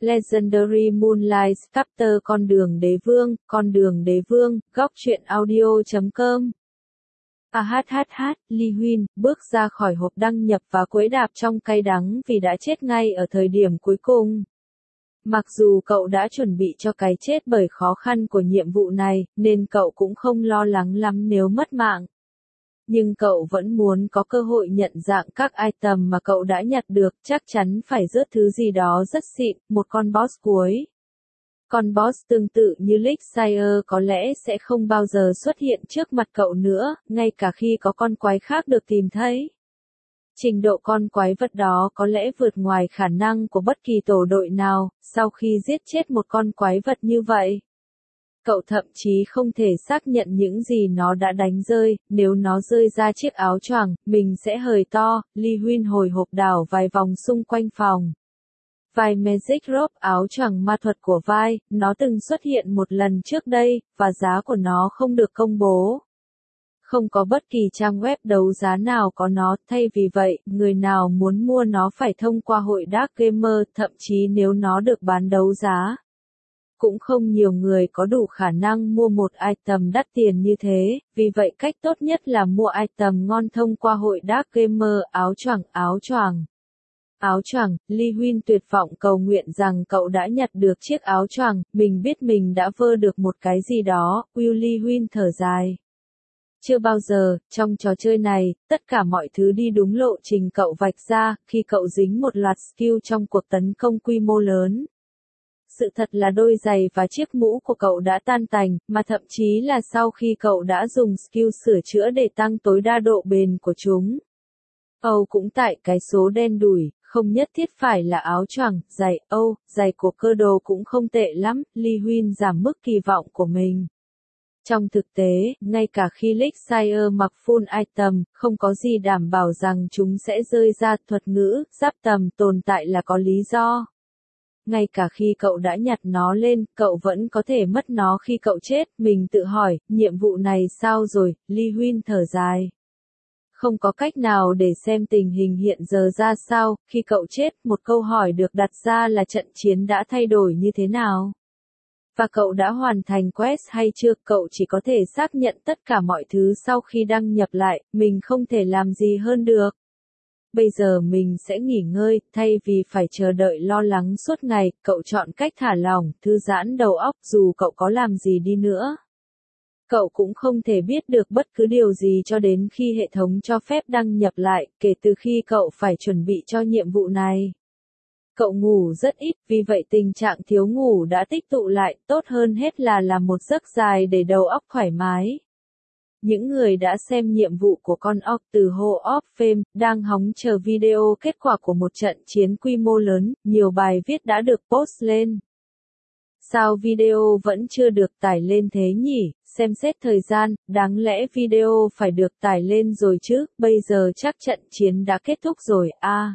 Legendary Moonlight Chapter Con đường đế vương, góc truyện audio.com. Ly Huynh bước ra khỏi hộp đăng nhập và quẫy đạp trong cay đắng vì đã chết ngay ở thời điểm cuối cùng. Mặc dù cậu đã chuẩn bị cho cái chết bởi khó khăn của nhiệm vụ này, nên cậu cũng không lo lắng lắm nếu mất mạng. Nhưng cậu vẫn muốn có cơ hội nhận dạng các item mà cậu đã nhặt được, chắc chắn phải rớt thứ gì đó rất xịn, một con boss cuối. Con boss tương tự như Elixir có lẽ sẽ không bao giờ xuất hiện trước mặt cậu nữa, ngay cả khi có con quái khác được tìm thấy. Trình độ con quái vật đó có lẽ vượt ngoài khả năng của bất kỳ tổ đội nào, sau khi giết chết một con quái vật như vậy. Cậu thậm chí không thể xác nhận những gì nó đã đánh rơi, nếu nó rơi ra chiếc áo choàng, mình sẽ hời to. Lee Huynh hồi hộp đảo vài vòng xung quanh phòng. Vai Magic Robe, áo choàng ma thuật của vai, nó từng xuất hiện một lần trước đây, và giá của nó không được công bố. Không có bất kỳ trang web đấu giá nào có nó, thay vì vậy, người nào muốn mua nó phải thông qua hội Dark Gamer, thậm chí nếu nó được bán đấu giá. Cũng không nhiều người có đủ khả năng mua một item đắt tiền như thế, vì vậy cách tốt nhất là mua item ngon thông qua hội Dark Gamer. Áo choàng, Lee Huynh tuyệt vọng cầu nguyện rằng cậu đã nhặt được chiếc áo choàng, mình biết mình đã vơ được một cái gì đó. Lee Huynh thở dài. Chưa bao giờ, trong trò chơi này, tất cả mọi thứ đi đúng lộ trình cậu vạch ra, khi cậu dính một loạt skill trong cuộc tấn công quy mô lớn. Sự thật là đôi giày và chiếc mũ của cậu đã tan tành, mà thậm chí là sau khi cậu đã dùng skill sửa chữa để tăng tối đa độ bền của chúng. Cũng tại cái số đen đủi, không nhất thiết phải là áo choàng, giày của cơ đồ cũng không tệ lắm. Lee Huynh giảm mức kỳ vọng của mình. Trong thực tế, ngay cả khi Elixir mặc full item, không có gì đảm bảo rằng chúng sẽ rơi ra. Thuật ngữ, giáp tầm tồn tại là có lý do. Ngay cả khi cậu đã nhặt nó lên, cậu vẫn có thể mất nó khi cậu chết. Mình tự hỏi, nhiệm vụ này sao rồi? Lee Huynh thở dài. Không có cách nào để xem tình hình hiện giờ ra sao, khi cậu chết, một câu hỏi được đặt ra là trận chiến đã thay đổi như thế nào? Và cậu đã hoàn thành quest hay chưa? Cậu chỉ có thể xác nhận tất cả mọi thứ sau khi đăng nhập lại, mình không thể làm gì hơn được. Bây giờ mình sẽ nghỉ ngơi, thay vì phải chờ đợi lo lắng suốt ngày, cậu chọn cách thả lỏng, thư giãn đầu óc. Dù cậu có làm gì đi nữa, cậu cũng không thể biết được bất cứ điều gì cho đến khi hệ thống cho phép đăng nhập lại, kể từ khi cậu phải chuẩn bị cho nhiệm vụ này. Cậu ngủ rất ít, vì vậy tình trạng thiếu ngủ đã tích tụ lại, tốt hơn hết là làm một giấc dài để đầu óc thoải mái. Những người đã xem nhiệm vụ của con ốc từ Hall of Fame, đang hóng chờ video kết quả của một trận chiến quy mô lớn, nhiều bài viết đã được post lên. Sao video vẫn chưa được tải lên thế nhỉ? Xem xét thời gian, đáng lẽ video phải được tải lên rồi chứ, bây giờ chắc trận chiến đã kết thúc rồi.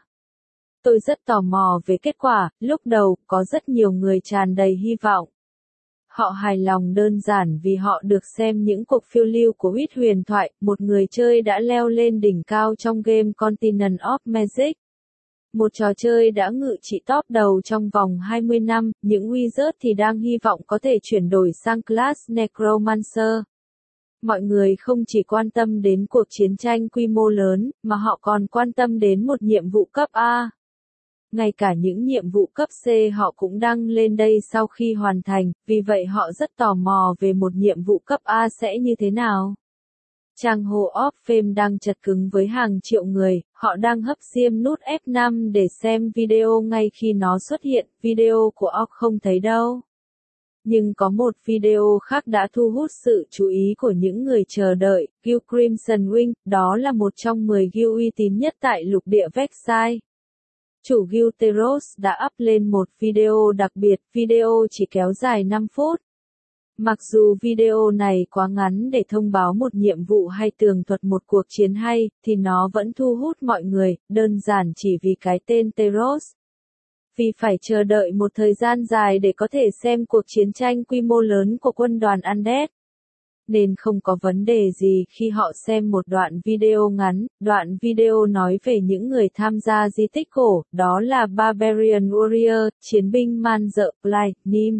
Tôi rất tò mò về kết quả. Lúc đầu, có rất nhiều người tràn đầy hy vọng. Họ hài lòng đơn giản vì họ được xem những cuộc phiêu lưu của huyết huyền thoại, một người chơi đã leo lên đỉnh cao trong game Continent of Magic. Một trò chơi đã ngự trị top đầu trong vòng 20 năm, những wizard thì đang hy vọng có thể chuyển đổi sang class Necromancer. Mọi người không chỉ quan tâm đến cuộc chiến tranh quy mô lớn, mà họ còn quan tâm đến một nhiệm vụ cấp A. Ngay cả những nhiệm vụ cấp C họ cũng đăng lên đây sau khi hoàn thành, vì vậy họ rất tò mò về một nhiệm vụ cấp A sẽ như thế nào. Trang Hall of Fame đang chật cứng với hàng triệu người, họ đang hấp diêm nút F5 để xem video ngay khi nó xuất hiện, video của Orc không thấy đâu. Nhưng có một video khác đã thu hút sự chú ý của những người chờ đợi, Guild Crimson Wing, đó là một trong 10 guild uy tín nhất tại lục địa Vexai. Chủ Guild Teros đã up lên một video đặc biệt, video chỉ kéo dài 5 phút. Mặc dù video này quá ngắn để thông báo một nhiệm vụ hay tường thuật một cuộc chiến hay, thì nó vẫn thu hút mọi người, đơn giản chỉ vì cái tên Teros. Vì phải chờ đợi một thời gian dài để có thể xem cuộc chiến tranh quy mô lớn của quân đoàn Undead. nên không có vấn đề gì khi họ xem một đoạn video ngắn. Đoạn video nói về những người tham gia di tích cổ, đó là Barbarian Warrior, chiến binh man dợ, Nim.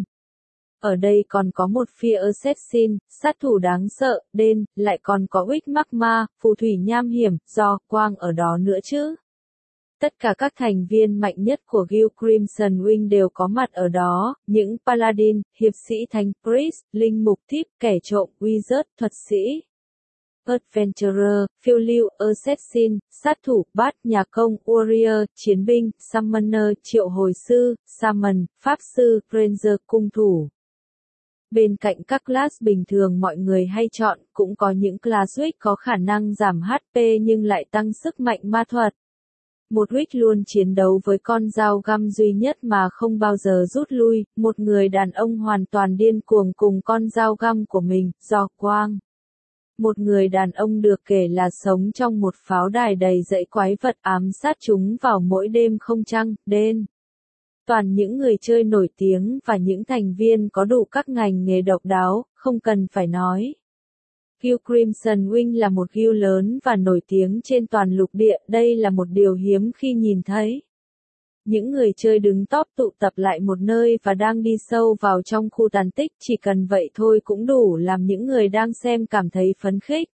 Ở đây còn có một Fear Assassin, sát thủ đáng sợ, Den, lại còn có Wick Magma, phù thủy nham hiểm, do Quang ở đó nữa chứ. Tất cả các thành viên mạnh nhất của Guild Crimson Wing đều có mặt ở đó, những Paladin, hiệp sĩ thánh, Priest, linh mục thiếp, kẻ trộm, Wizard, thuật sĩ, Adventurer, phiêu lưu, Assassin, sát thủ, bát, nhà công, Warrior, chiến binh, Summoner, triệu hồi sư, Shaman, pháp sư, Ranger, cung thủ. Bên cạnh các class bình thường mọi người hay chọn, cũng có những class weak có khả năng giảm HP nhưng lại tăng sức mạnh ma thuật. Một Wick luôn chiến đấu với con dao găm duy nhất mà không bao giờ rút lui, một người đàn ông hoàn toàn điên cuồng cùng con dao găm của mình, do Quang. Một người đàn ông được kể là sống trong một pháo đài đầy dãy quái vật ám sát chúng vào mỗi đêm không trăng, Den. Toàn những người chơi nổi tiếng và những thành viên có đủ các ngành nghề độc đáo, không cần phải nói. Guild Crimson Wing là một guild lớn và nổi tiếng trên toàn lục địa, đây là một điều hiếm khi nhìn thấy. Những người chơi đứng top tụ tập lại một nơi và đang đi sâu vào trong khu tàn tích, chỉ cần vậy thôi cũng đủ làm những người đang xem cảm thấy phấn khích.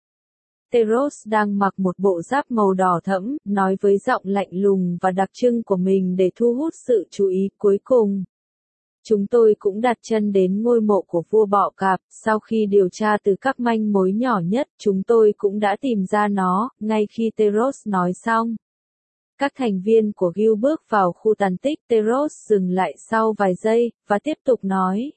Teros đang mặc một bộ giáp màu đỏ thẫm, nói với giọng lạnh lùng và đặc trưng của mình để thu hút sự chú ý. Cuối cùng, chúng tôi cũng đặt chân đến ngôi mộ của vua bọ cạp, sau khi điều tra từ các manh mối nhỏ nhất, chúng tôi cũng đã tìm ra nó. Ngay khi Teros nói xong, các thành viên của Guild bước vào khu tàn tích. Teros dừng lại sau vài giây, và tiếp tục nói.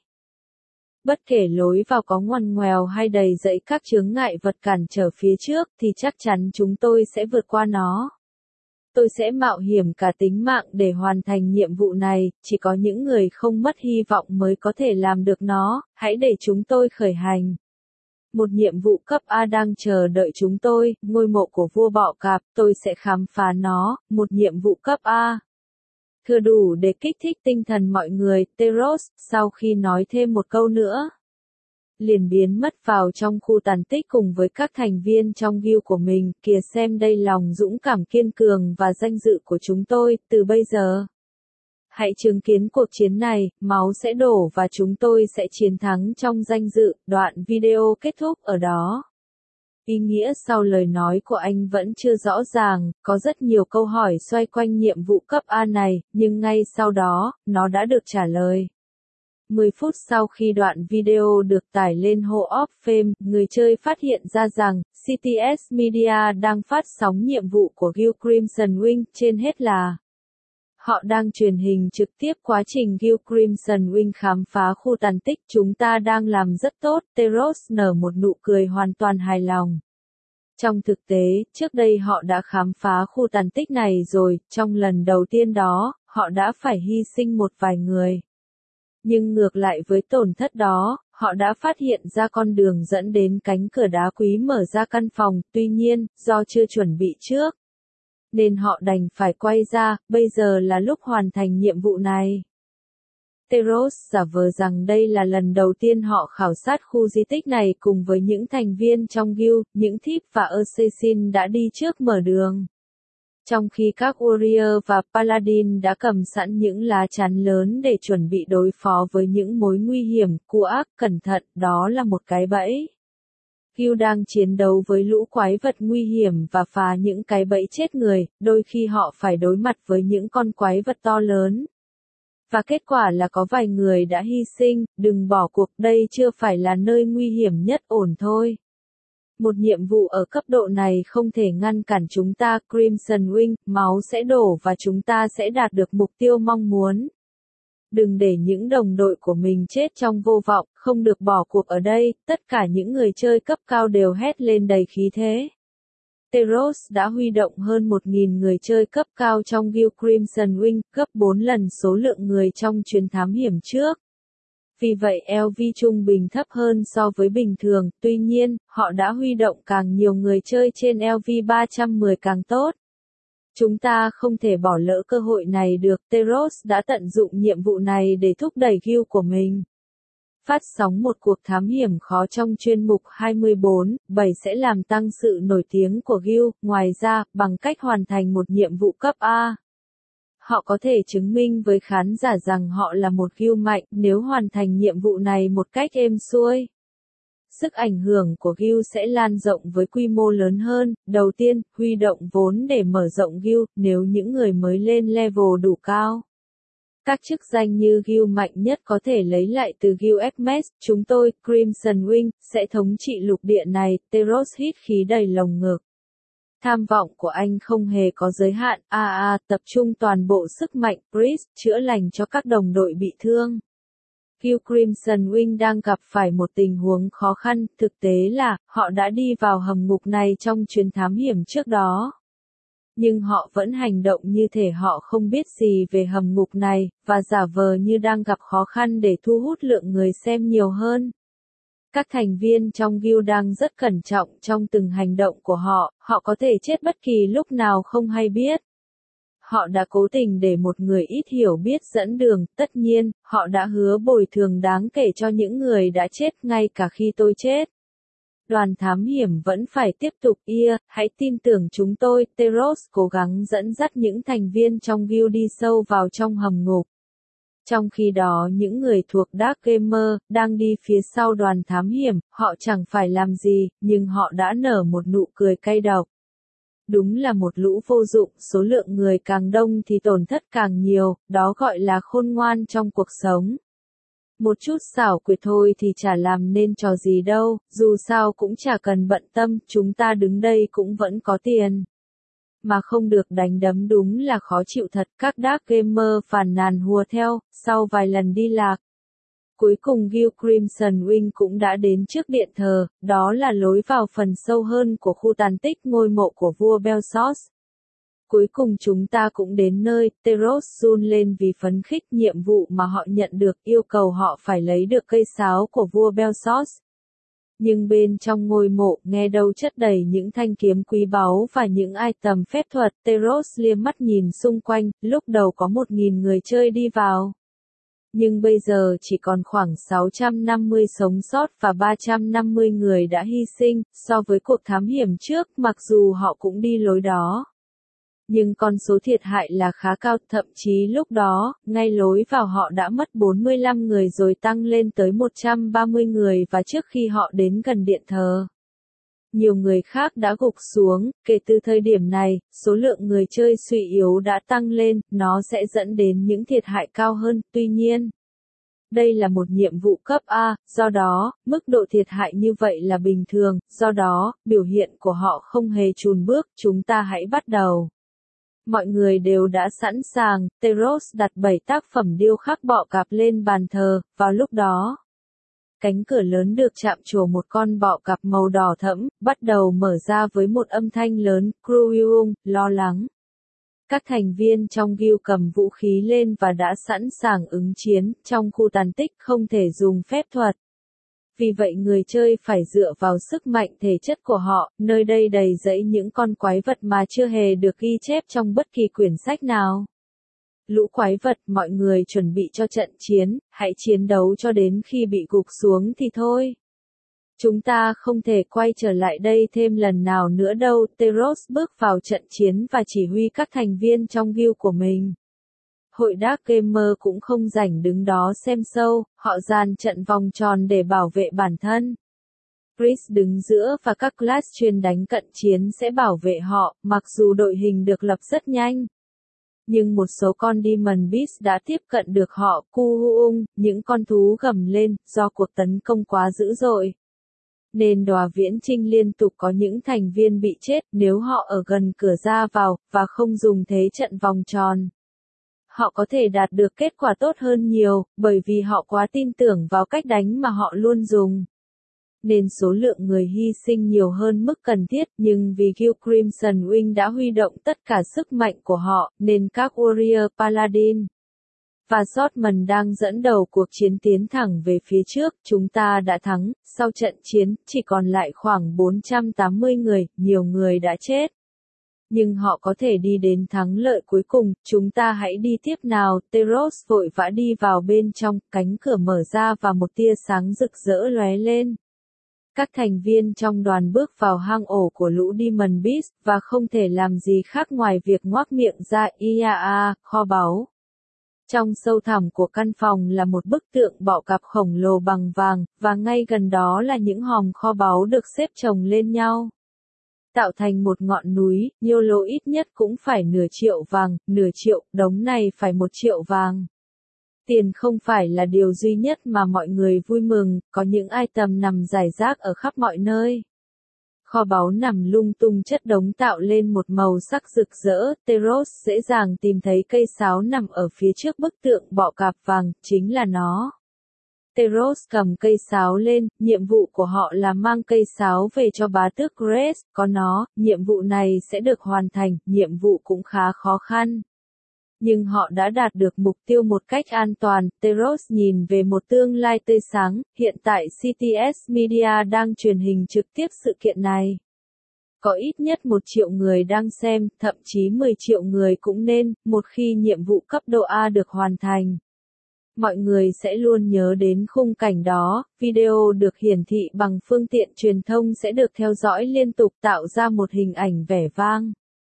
Bất kể lối vào có ngoằn ngoèo hay đầy dẫy các chướng ngại vật cản trở phía trước, thì chắc chắn chúng tôi sẽ vượt qua nó. Tôi sẽ mạo hiểm cả tính mạng để hoàn thành nhiệm vụ này, chỉ có những người không mất hy vọng mới có thể làm được nó, hãy để chúng tôi khởi hành. Một nhiệm vụ cấp A đang chờ đợi chúng tôi, ngôi mộ của vua bọ cạp, tôi sẽ khám phá nó, một nhiệm vụ cấp A. Thừa đủ để kích thích tinh thần mọi người. Teros, sau khi nói thêm một câu nữa, liền biến mất vào trong khu tàn tích cùng với các thành viên trong guild của mình. Kìa xem đây lòng dũng cảm kiên cường và danh dự của chúng tôi, từ bây giờ. Hãy chứng kiến cuộc chiến này, máu sẽ đổ và chúng tôi sẽ chiến thắng trong danh dự. Đoạn video kết thúc ở đó. Ý nghĩa sau lời nói của anh vẫn chưa rõ ràng, có rất nhiều câu hỏi xoay quanh nhiệm vụ cấp A này, nhưng ngay sau đó, nó đã được trả lời. 10 phút sau khi đoạn video được tải lên Hall of Fame, người chơi phát hiện ra rằng, CTS Media đang phát sóng nhiệm vụ của Guild Crimson Wing, trên hết là họ đang truyền hình trực tiếp quá trình Guild Crimson Wing khám phá khu tàn tích. Chúng ta đang làm rất tốt, Teros nở một nụ cười hoàn toàn hài lòng. Trong thực tế, trước đây họ đã khám phá khu tàn tích này rồi, trong lần đầu tiên đó, họ đã phải hy sinh một vài người. Nhưng ngược lại với tổn thất đó, họ đã phát hiện ra con đường dẫn đến cánh cửa đá quý mở ra căn phòng, tuy nhiên, do chưa chuẩn bị trước, nên họ đành phải quay ra. Bây giờ là lúc hoàn thành nhiệm vụ này. Teros giả vờ rằng đây là lần đầu tiên họ khảo sát khu di tích này cùng với những thành viên trong guild, những thief và assassin đã đi trước mở đường. Trong khi các warrior và paladin đã cầm sẵn những lá chắn lớn để chuẩn bị đối phó với những mối nguy hiểm, ác, cẩn thận, đó là một cái bẫy. Guild đang chiến đấu với lũ quái vật nguy hiểm và phá những cái bẫy chết người, đôi khi họ phải đối mặt với những con quái vật to lớn. Và kết quả là có vài người đã hy sinh. Đừng bỏ cuộc, đây chưa phải là nơi nguy hiểm nhất, ổn thôi. Một nhiệm vụ ở cấp độ này không thể ngăn cản chúng ta. Crimson Wing, máu sẽ đổ và chúng ta sẽ đạt được mục tiêu mong muốn. Đừng để những đồng đội của mình chết trong vô vọng, không được bỏ cuộc ở đây. Tất cả những người chơi cấp cao đều hét lên đầy khí thế. Teros đã huy động hơn 1.000 người chơi cấp cao trong Guild Crimson Wing, gấp 4 lần số lượng người trong chuyến thám hiểm trước. Vì vậy LV trung bình thấp hơn so với bình thường, tuy nhiên, họ đã huy động càng nhiều người chơi trên LV 310 càng tốt. Chúng ta không thể bỏ lỡ cơ hội này được. Teros đã tận dụng nhiệm vụ này để thúc đẩy guild của mình. phát sóng một cuộc thám hiểm khó trong chuyên mục 24/7 sẽ làm tăng sự nổi tiếng của Gil. Ngoài ra, bằng cách hoàn thành một nhiệm vụ cấp A, họ có thể chứng minh với khán giả rằng họ là một Gil mạnh nếu hoàn thành nhiệm vụ này một cách êm xuôi. Sức ảnh hưởng của Gil sẽ lan rộng với quy mô lớn hơn. Đầu tiên, huy động vốn để mở rộng Gil, nếu những người mới lên level đủ cao. Các chức danh như Gil mạnh nhất có thể lấy lại từ Gil Xmas. Chúng tôi, Crimson Wing, sẽ thống trị lục địa này. Teros hít khí đầy lồng ngực. Tham vọng của anh không hề có giới hạn. Tập trung toàn bộ sức mạnh, Priest, chữa lành cho các đồng đội bị thương. Gil Crimson Wing đang gặp phải một tình huống khó khăn, thực tế là, họ đã đi vào hầm ngục này trong chuyến thám hiểm trước đó. Nhưng họ vẫn hành động như thể họ không biết gì về hầm ngục này, và giả vờ như đang gặp khó khăn để thu hút lượng người xem nhiều hơn. Các thành viên trong Gil đang rất cẩn trọng trong từng hành động của họ có thể chết bất kỳ lúc nào không hay biết. Họ đã cố tình để một người ít hiểu biết dẫn đường, tất nhiên, họ đã hứa bồi thường đáng kể cho những người đã chết ngay cả khi tôi chết. Đoàn thám hiểm vẫn phải tiếp tục, hãy tin tưởng chúng tôi, Teros cố gắng dẫn dắt những thành viên trong Gil đi sâu vào trong hầm ngục. Trong khi đó những người thuộc Dark Gamer, đang đi phía sau đoàn thám hiểm, họ chẳng phải làm gì, nhưng họ đã nở một nụ cười cay độc. Đúng là một lũ vô dụng, số lượng người càng đông thì tổn thất càng nhiều, đó gọi là khôn ngoan trong cuộc sống. Một chút xảo quyệt thôi thì chả làm nên trò gì đâu, dù sao cũng chả cần bận tâm, chúng ta đứng đây cũng vẫn có tiền. Mà không được đánh đấm đúng là khó chịu thật, các Dark Gamer phàn nàn hùa theo, sau vài lần đi lạc. Cuối cùng Gil Crimson Wing cũng đã đến trước điện thờ, đó là lối vào phần sâu hơn của khu tàn tích ngôi mộ của vua Belsos. Cuối cùng chúng ta cũng đến nơi, Teros run lên vì phấn khích. Nhiệm vụ mà họ nhận được yêu cầu họ phải lấy được cây sáo của vua Belsos. Nhưng bên trong ngôi mộ, nghe đâu chất đầy những thanh kiếm quý báu và những item phép thuật. Teros liếc mắt nhìn xung quanh, lúc đầu có 1.000 người chơi đi vào. Nhưng bây giờ chỉ còn khoảng 650 sống sót và 350 người đã hy sinh, so với cuộc thám hiểm trước, mặc dù họ cũng đi lối đó. Nhưng con số thiệt hại là khá cao, thậm chí lúc đó, ngay lối vào họ đã mất 45 người rồi tăng lên tới 130 người và trước khi họ đến gần điện thờ. Nhiều người khác đã gục xuống, kể từ thời điểm này, số lượng người chơi suy yếu đã tăng lên, nó sẽ dẫn đến những thiệt hại cao hơn, tuy nhiên. Đây là một nhiệm vụ cấp A, do đó, mức độ thiệt hại như vậy là bình thường, do đó, biểu hiện của họ không hề chùn bước, chúng ta hãy bắt đầu. Mọi người đều đã sẵn sàng, Teros đặt 7 tác phẩm điêu khắc bọ cạp lên bàn thờ, vào lúc đó. Cánh cửa lớn được chạm trổ một con bọ cạp màu đỏ thẫm, bắt đầu mở ra với một âm thanh lớn, Cruiung, lo lắng. Các thành viên trong Gil cầm vũ khí lên và đã sẵn sàng ứng chiến, trong khu tàn tích không thể dùng phép thuật. Vì vậy người chơi phải dựa vào sức mạnh thể chất của họ, nơi đây đầy rẫy những con quái vật mà chưa hề được ghi chép trong bất kỳ quyển sách nào. Lũ quái vật, mọi người chuẩn bị cho trận chiến, hãy chiến đấu cho đến khi bị gục xuống thì thôi. Chúng ta không thể quay trở lại đây thêm lần nào nữa đâu. Teros bước vào trận chiến và chỉ huy các thành viên trong Gil của mình. Hội Dark Gamer cũng không rảnh đứng đó xem show, họ dàn trận vòng tròn để bảo vệ bản thân. Priest đứng giữa và các class chuyên đánh cận chiến sẽ bảo vệ họ, mặc dù đội hình được lập rất nhanh. Nhưng một số con Demon Beast đã tiếp cận được họ, Kuhuung, những con thú gầm lên, do cuộc tấn công quá dữ dội. Nên Đòa Viễn Chinh liên tục có những thành viên bị chết nếu họ ở gần cửa ra vào, và không dùng thế trận vòng tròn. Họ có thể đạt được kết quả tốt hơn nhiều, bởi vì họ quá tin tưởng vào cách đánh mà họ luôn dùng. Nên số lượng người hy sinh nhiều hơn mức cần thiết, nhưng vì Gil Crimson Wing đã huy động tất cả sức mạnh của họ, nên các Warrior Paladin và Swordman đang dẫn đầu cuộc chiến tiến thẳng về phía trước. Chúng ta đã thắng, sau trận chiến, chỉ còn lại khoảng 480 người, nhiều người đã chết. Nhưng họ có thể đi đến thắng lợi cuối cùng, chúng ta hãy đi tiếp nào. Teros vội vã đi vào bên trong, cánh cửa mở ra và một tia sáng rực rỡ lóe lên. Các thành viên trong đoàn bước vào hang ổ của lũ Demon Beast, và không thể làm gì khác ngoài việc ngoác miệng ra kho báu. Trong sâu thẳm của căn phòng là một bức tượng bọ cạp khổng lồ bằng vàng, và ngay gần đó là những hòm kho báu được xếp chồng lên nhau. Tạo thành một ngọn núi, YOLO ít nhất cũng phải nửa triệu vàng, nửa triệu, đống này phải 1 triệu vàng. Tiền không phải là điều duy nhất mà mọi người vui mừng, có những item nằm rải rác ở khắp mọi nơi. Kho báu nằm lung tung chất đống tạo lên một màu sắc rực rỡ. Teros dễ dàng tìm thấy cây sáo nằm ở phía trước bức tượng bọ cạp vàng, chính là nó. Teros cầm cây sáo lên, nhiệm vụ của họ là mang cây sáo về cho bá tước Grace, có nó, nhiệm vụ này sẽ được hoàn thành, nhiệm vụ cũng khá khó khăn. Nhưng họ đã đạt được mục tiêu một cách an toàn. Teros nhìn về một tương lai tươi sáng, hiện tại CTS Media đang truyền hình trực tiếp sự kiện này. Có ít nhất 1 triệu người đang xem, thậm chí 10 triệu người cũng nên, một khi nhiệm vụ cấp độ A được hoàn thành. Mọi người sẽ luôn nhớ đến khung cảnh đó, video được hiển thị bằng phương tiện truyền thông sẽ được theo dõi liên tục tạo ra một hình ảnh vẻ vang.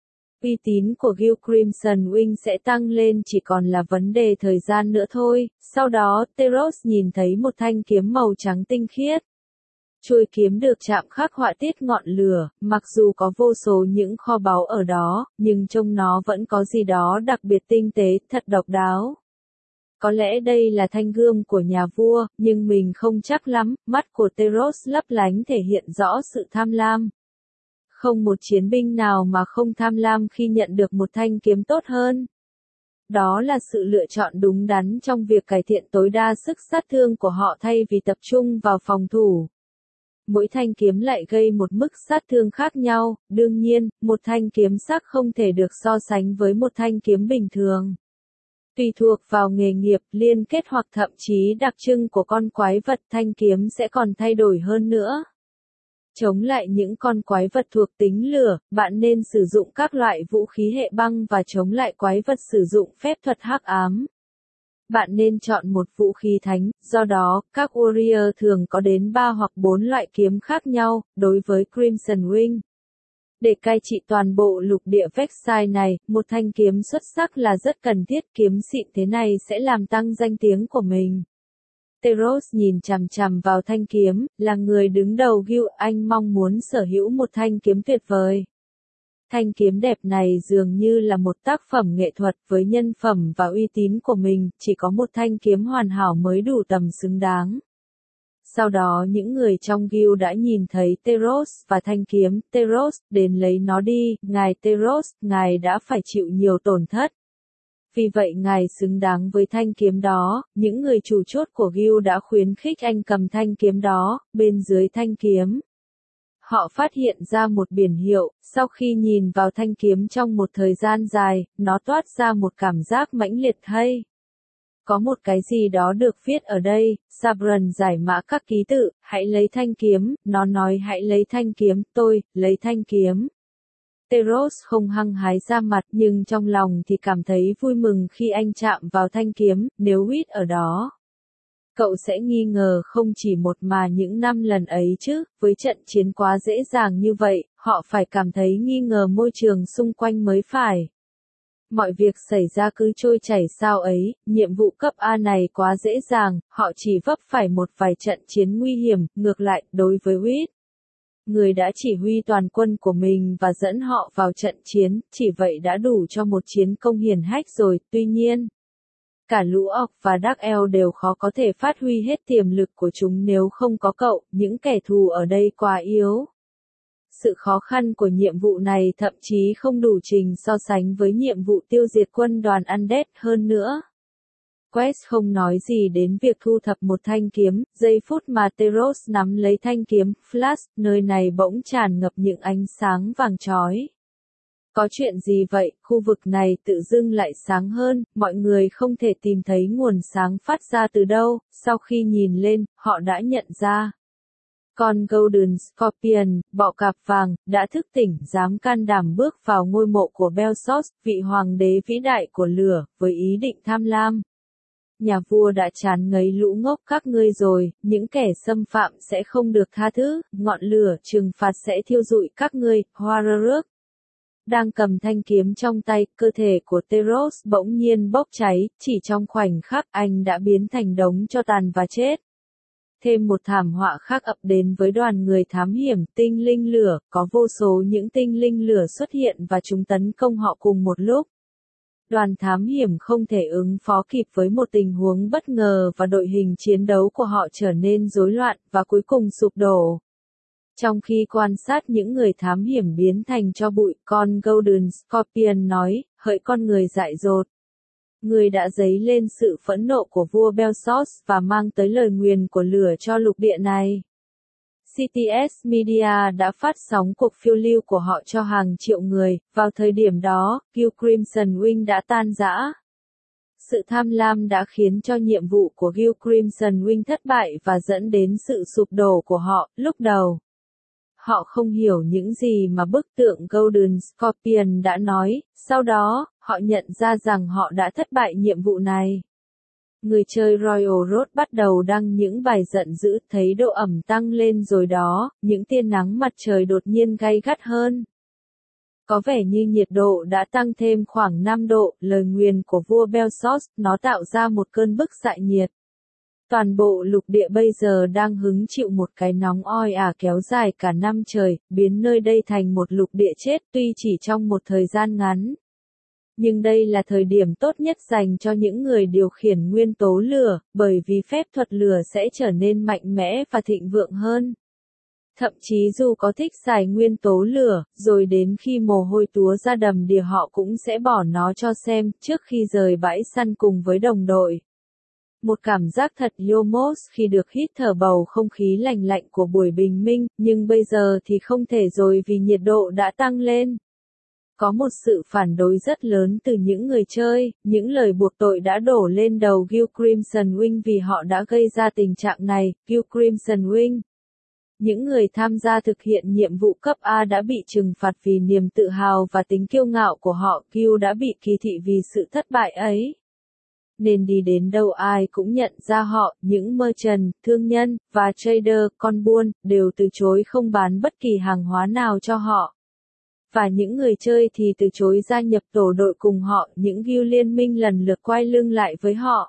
Uy tín của Guild Crimson Wing sẽ tăng lên chỉ còn là vấn đề thời gian nữa thôi. Sau đó, Teros nhìn thấy một thanh kiếm màu trắng tinh khiết. Chuôi kiếm được chạm khắc họa tiết ngọn lửa, mặc dù có vô số những kho báu ở đó, nhưng trông nó vẫn có gì đó đặc biệt tinh tế, thật độc đáo. Có lẽ đây là thanh gươm của nhà vua, nhưng mình không chắc lắm. Mắt của Teros lấp lánh thể hiện rõ sự tham lam. Không một chiến binh nào mà không tham lam khi nhận được một thanh kiếm tốt hơn. Đó là sự lựa chọn đúng đắn trong việc cải thiện tối đa sức sát thương của họ thay vì tập trung vào phòng thủ. Mỗi thanh kiếm lại gây một mức sát thương khác nhau, đương nhiên, một thanh kiếm sắc không thể được so sánh với một thanh kiếm bình thường. Tùy thuộc vào nghề nghiệp, liên kết hoặc thậm chí đặc trưng của con quái vật, thanh kiếm sẽ còn thay đổi hơn nữa. Chống lại những con quái vật thuộc tính lửa, bạn nên sử dụng các loại vũ khí hệ băng và chống lại quái vật sử dụng phép thuật hắc ám. Bạn nên chọn một vũ khí thánh, do đó, các warrior thường có đến 3 hoặc 4 loại kiếm khác nhau, đối với Crimson Wing. Để cai trị toàn bộ lục địa Vexai này, một thanh kiếm xuất sắc là rất cần thiết, kiếm xịn thế này sẽ làm tăng danh tiếng của mình. Teros nhìn chằm chằm vào thanh kiếm, là người đứng đầu Guild, anh mong muốn sở hữu một thanh kiếm tuyệt vời. Thanh kiếm đẹp này dường như là một tác phẩm nghệ thuật với nhân phẩm và uy tín của mình, chỉ có một thanh kiếm hoàn hảo mới đủ tầm xứng đáng. Sau đó những người trong Guild đã nhìn thấy Teros và thanh kiếm. Teros, đến lấy nó đi, ngài Teros, ngài đã phải chịu nhiều tổn thất. Vì vậy ngài xứng đáng với thanh kiếm đó. Những người chủ chốt của Guild đã khuyến khích anh cầm thanh kiếm đó. Bên dưới thanh kiếm, họ phát hiện ra một biển hiệu. Sau khi nhìn vào thanh kiếm trong một thời gian dài, nó toát ra một cảm giác mãnh liệt hay. Có một cái gì đó được viết ở đây. Sabran giải mã các ký tự, hãy lấy thanh kiếm, nó nói hãy lấy thanh kiếm, tôi, lấy thanh kiếm. Teros không hăng hái ra mặt nhưng trong lòng thì cảm thấy vui mừng khi anh chạm vào thanh kiếm, nếu Whit ở đó. Cậu sẽ nghi ngờ không chỉ một mà những 5 lần ấy chứ, với trận chiến quá dễ dàng như vậy, họ phải cảm thấy nghi ngờ môi trường xung quanh mới phải. Mọi việc xảy ra cứ trôi chảy sao ấy, nhiệm vụ cấp A này quá dễ dàng, họ chỉ vấp phải một vài trận chiến nguy hiểm, ngược lại, đối với Whit. Người đã chỉ huy toàn quân của mình và dẫn họ vào trận chiến, chỉ vậy đã đủ cho một chiến công hiển hách rồi, tuy nhiên. Cả lũ Orc và Dark Elf đều khó có thể phát huy hết tiềm lực của chúng nếu không có cậu, những kẻ thù ở đây quá yếu. Sự khó khăn của nhiệm vụ này thậm chí không đủ trình so sánh với nhiệm vụ tiêu diệt quân đoàn Undead hơn nữa. Quest không nói gì đến việc thu thập một thanh kiếm, giây phút mà Teros nắm lấy thanh kiếm, flash, nơi này bỗng tràn ngập những ánh sáng vàng chói. Có chuyện gì vậy, khu vực này tự dưng lại sáng hơn, mọi người không thể tìm thấy nguồn sáng phát ra từ đâu, sau khi nhìn lên, họ đã nhận ra. Con Golden Scorpion, bọ cạp vàng, đã thức tỉnh, dám can đảm bước vào ngôi mộ của Belsos, vị hoàng đế vĩ đại của lửa, với ý định tham lam. Nhà vua đã chán ngấy lũ ngốc các ngươi rồi, những kẻ xâm phạm sẽ không được tha thứ, ngọn lửa trừng phạt sẽ thiêu rụi các ngươi, Horarus. Đang cầm thanh kiếm trong tay, cơ thể của Teros bỗng nhiên bốc cháy, chỉ trong khoảnh khắc anh đã biến thành đống tro tàn và chết. Thêm một thảm họa khác ập đến với đoàn người thám hiểm tinh linh lửa, có vô số những tinh linh lửa xuất hiện và chúng tấn công họ cùng một lúc. Đoàn thám hiểm không thể ứng phó kịp với một tình huống bất ngờ và đội hình chiến đấu của họ trở nên rối loạn và cuối cùng sụp đổ. Trong khi quan sát những người thám hiểm biến thành tro bụi, con Golden Scorpion nói, hỡi con người dại dột. Người đã dấy lên sự phẫn nộ của vua Belsos và mang tới lời nguyền của lửa cho lục địa này. CTS Media đã phát sóng cuộc phiêu lưu của họ cho hàng triệu người, vào thời điểm đó, Guild Crimson Wing đã tan rã. Sự tham lam đã khiến cho nhiệm vụ của Guild Crimson Wing thất bại và dẫn đến sự sụp đổ của họ, lúc đầu. Họ không hiểu những gì mà bức tượng Golden Scorpion đã nói, sau đó, họ nhận ra rằng họ đã thất bại nhiệm vụ này. Người chơi Royal Road bắt đầu đăng những bài giận dữ, thấy độ ẩm tăng lên rồi đó, những tia nắng mặt trời đột nhiên gay gắt hơn. Có vẻ như nhiệt độ đã tăng thêm khoảng 5 độ, lời nguyền của vua Belsos, nó tạo ra một cơn bức xạ nhiệt. Toàn bộ lục địa bây giờ đang hứng chịu một cái nóng oi ả kéo dài cả năm trời, biến nơi đây thành một lục địa chết tuy chỉ trong một thời gian ngắn. Nhưng đây là thời điểm tốt nhất dành cho những người điều khiển nguyên tố lửa, bởi vì phép thuật lửa sẽ trở nên mạnh mẽ và thịnh vượng hơn. Thậm chí dù có thích xài nguyên tố lửa, rồi đến khi mồ hôi túa ra đầm đìa họ cũng sẽ bỏ nó cho xem, trước khi rời bãi săn cùng với đồng đội. Một cảm giác thật yomos khi được hít thở bầu không khí lành lạnh của buổi bình minh, nhưng bây giờ thì không thể rồi vì nhiệt độ đã tăng lên. Có một sự phản đối rất lớn từ những người chơi, những lời buộc tội đã đổ lên đầu Guild Crimson Wing vì họ đã gây ra tình trạng này, Guild Crimson Wing. Những người tham gia thực hiện nhiệm vụ cấp A đã bị trừng phạt vì niềm tự hào và tính kiêu ngạo của họ, Guild đã bị kỳ thị vì sự thất bại ấy. Nên đi đến đâu ai cũng nhận ra họ, những merchant, thương nhân, và trader, con buôn, đều từ chối không bán bất kỳ hàng hóa nào cho họ. Và những người chơi thì từ chối gia nhập tổ đội cùng họ, những guild liên minh lần lượt quay lưng lại với họ.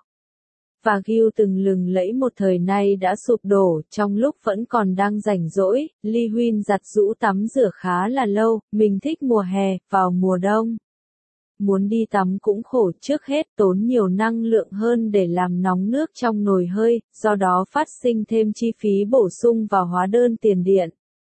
Và guild từng lừng lẫy một thời nay đã sụp đổ, trong lúc vẫn còn đang rảnh rỗi, Li Huynh giặt giũ tắm rửa khá là lâu, mình thích mùa hè, vào mùa đông. Muốn đi tắm cũng khổ, trước hết tốn nhiều năng lượng hơn để làm nóng nước trong nồi hơi, do đó phát sinh thêm chi phí bổ sung vào hóa đơn tiền điện.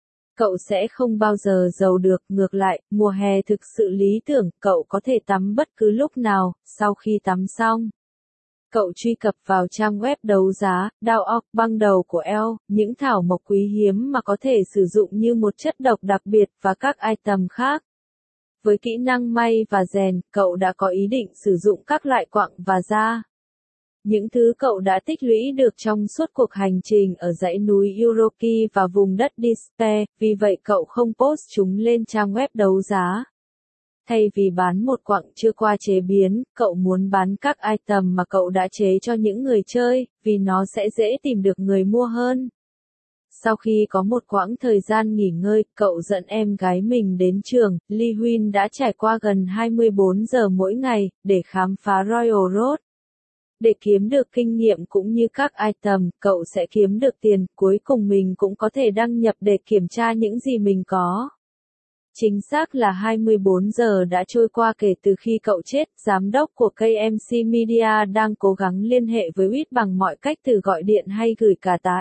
Cậu sẽ không bao giờ giàu được, ngược lại, mùa hè thực sự lý tưởng, cậu có thể tắm bất cứ lúc nào, sau khi tắm xong. Cậu truy cập vào trang web đấu giá, Daook băng đầu của El, những thảo mộc quý hiếm mà có thể sử dụng như một chất độc đặc biệt và các item khác. Với kỹ năng may và rèn, cậu đã có ý định sử dụng các loại quặng và da. Những thứ cậu đã tích lũy được trong suốt cuộc hành trình ở dãy núi Uroki và vùng đất Despair, vì vậy cậu không post chúng lên trang web đấu giá. Thay vì bán một quặng chưa qua chế biến, cậu muốn bán các item mà cậu đã chế cho những người chơi, vì nó sẽ dễ tìm được người mua hơn. Sau khi có một quãng thời gian nghỉ ngơi, cậu dẫn em gái mình đến trường, Li Huynh đã trải qua gần 24 giờ mỗi ngày, để khám phá Royal Road. Để kiếm được kinh nghiệm cũng như các item, cậu sẽ kiếm được tiền, cuối cùng mình cũng có thể đăng nhập để kiểm tra những gì mình có. Chính xác là 24 giờ đã trôi qua kể từ khi cậu chết, giám đốc của KMC Media đang cố gắng liên hệ với Wit bằng mọi cách từ gọi điện hay gửi cả tá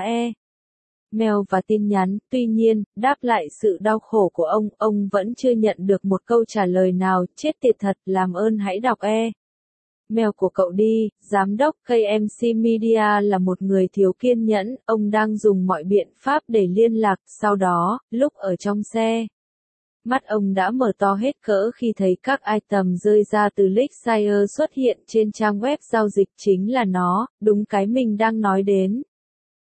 mail và tin nhắn, tuy nhiên, đáp lại sự đau khổ của ông vẫn chưa nhận được một câu trả lời nào, chết tiệt thật, làm ơn hãy đọc mail của cậu đi. Giám đốc KMC Media là một người thiếu kiên nhẫn, ông đang dùng mọi biện pháp để liên lạc, sau đó, lúc ở trong xe. Mắt ông đã mở to hết cỡ khi thấy các item rơi ra từ Lakeshire xuất hiện trên trang web giao dịch, chính là nó, đúng cái mình đang nói đến.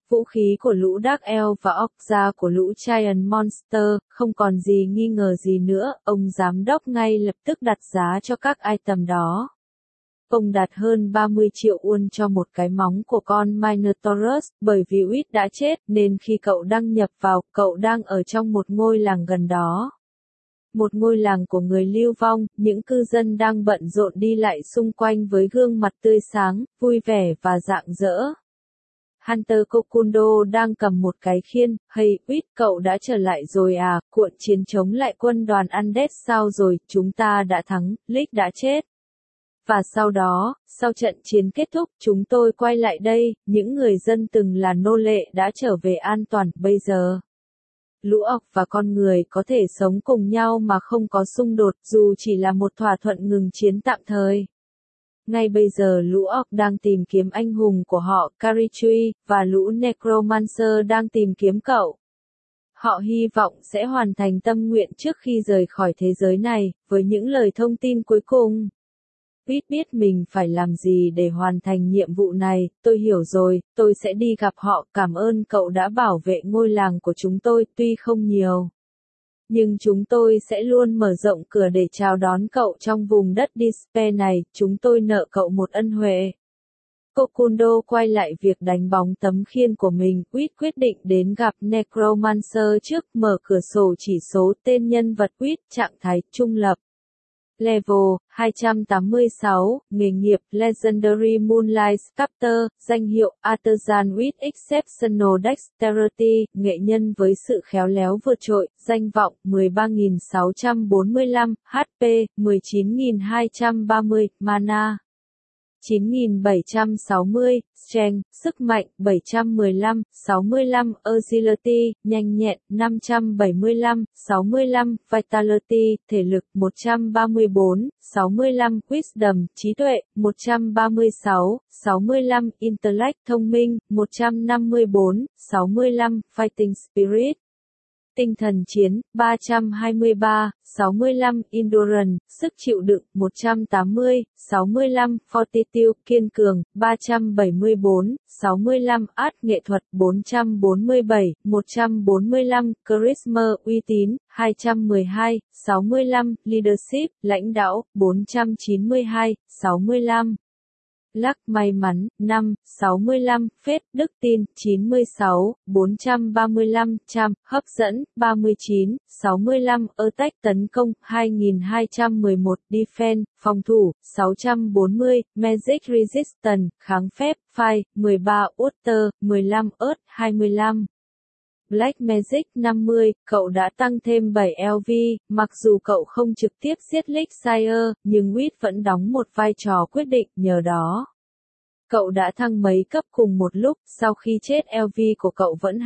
Vũ khí của lũ Dark Elf và Orc của lũ Giant Monster, không còn gì nghi ngờ gì nữa, ông giám đốc ngay lập tức đặt giá cho các item đó. Ông đặt hơn 30 triệu won cho một cái móng của con Minotaurus, bởi vì Wit đã chết, nên khi cậu đăng nhập vào, cậu đang ở trong một ngôi làng gần đó. Một ngôi làng của người lưu vong, những cư dân đang bận rộn đi lại xung quanh với gương mặt tươi sáng, vui vẻ và rạng rỡ. Hunter Kokundo đang cầm một cái khiên, "Hey, Wit, cậu đã trở lại rồi à, cuộc chiến chống lại quân đoàn Undead sao rồi, chúng ta đã thắng, Lick đã chết. Và sau đó, sau trận chiến kết thúc, chúng tôi quay lại đây, những người dân từng là nô lệ đã trở về an toàn, bây giờ. Lũ ọc và con người có thể sống cùng nhau mà không có xung đột, dù chỉ là một thỏa thuận ngừng chiến tạm thời. Ngay bây giờ lũ ọc đang tìm kiếm anh hùng của họ, Karichui, và lũ Necromancer đang tìm kiếm cậu. Họ hy vọng sẽ hoàn thành tâm nguyện trước khi rời khỏi thế giới này." Với những lời thông tin cuối cùng, Pete biết mình phải làm gì để hoàn thành nhiệm vụ này. "Tôi hiểu rồi, tôi sẽ đi gặp họ, cảm ơn cậu đã bảo vệ ngôi làng của chúng tôi, tuy không nhiều. Nhưng chúng tôi sẽ luôn mở rộng cửa để chào đón cậu trong vùng đất Despair này, chúng tôi nợ cậu một ân huệ." Kokundo quay lại việc đánh bóng tấm khiên của mình, Wit quyết định đến gặp Necromancer trước, mở cửa sổ chỉ số tên nhân vật Wit, trạng thái trung lập. Level 286, nghề nghiệp Legendary Moonlight Sculptor, danh hiệu Artisan with Exceptional Dexterity, nghệ nhân với sự khéo léo vượt trội, danh vọng 13.645, HP 19.230, Mana 9.760, Strength, sức mạnh 715, 65, Agility, nhanh nhẹn 575, 65, Vitality, thể lực 134, 65, Wisdom, trí tuệ 136, 65, Intellect, thông minh 154, 65, Fighting Spirit, tinh thần chiến 323, 65, Endurance, sức chịu đựng 180, 65, Fortitude, kiên cường 374, 65, Art, nghệ thuật 447, 145, Charisma, uy tín 212, 65, Leadership, lãnh đạo 492, 65. Luck, may mắn 5, 65, Phết, đức tin 96, 435, Charm, hấp dẫn 39, 65, Attack, tấn công 2211, Defense, phòng thủ 640, Magic Resistance, kháng phép, Fire 13, Water 15, Earth 25. Black Magic 50, cậu đã tăng thêm 7 LV, mặc dù cậu không trực tiếp giết Licksire, nhưng Wit vẫn đóng một vai trò quyết định nhờ đó. Cậu đã thăng mấy cấp cùng một lúc, sau khi chết LV của cậu vẫn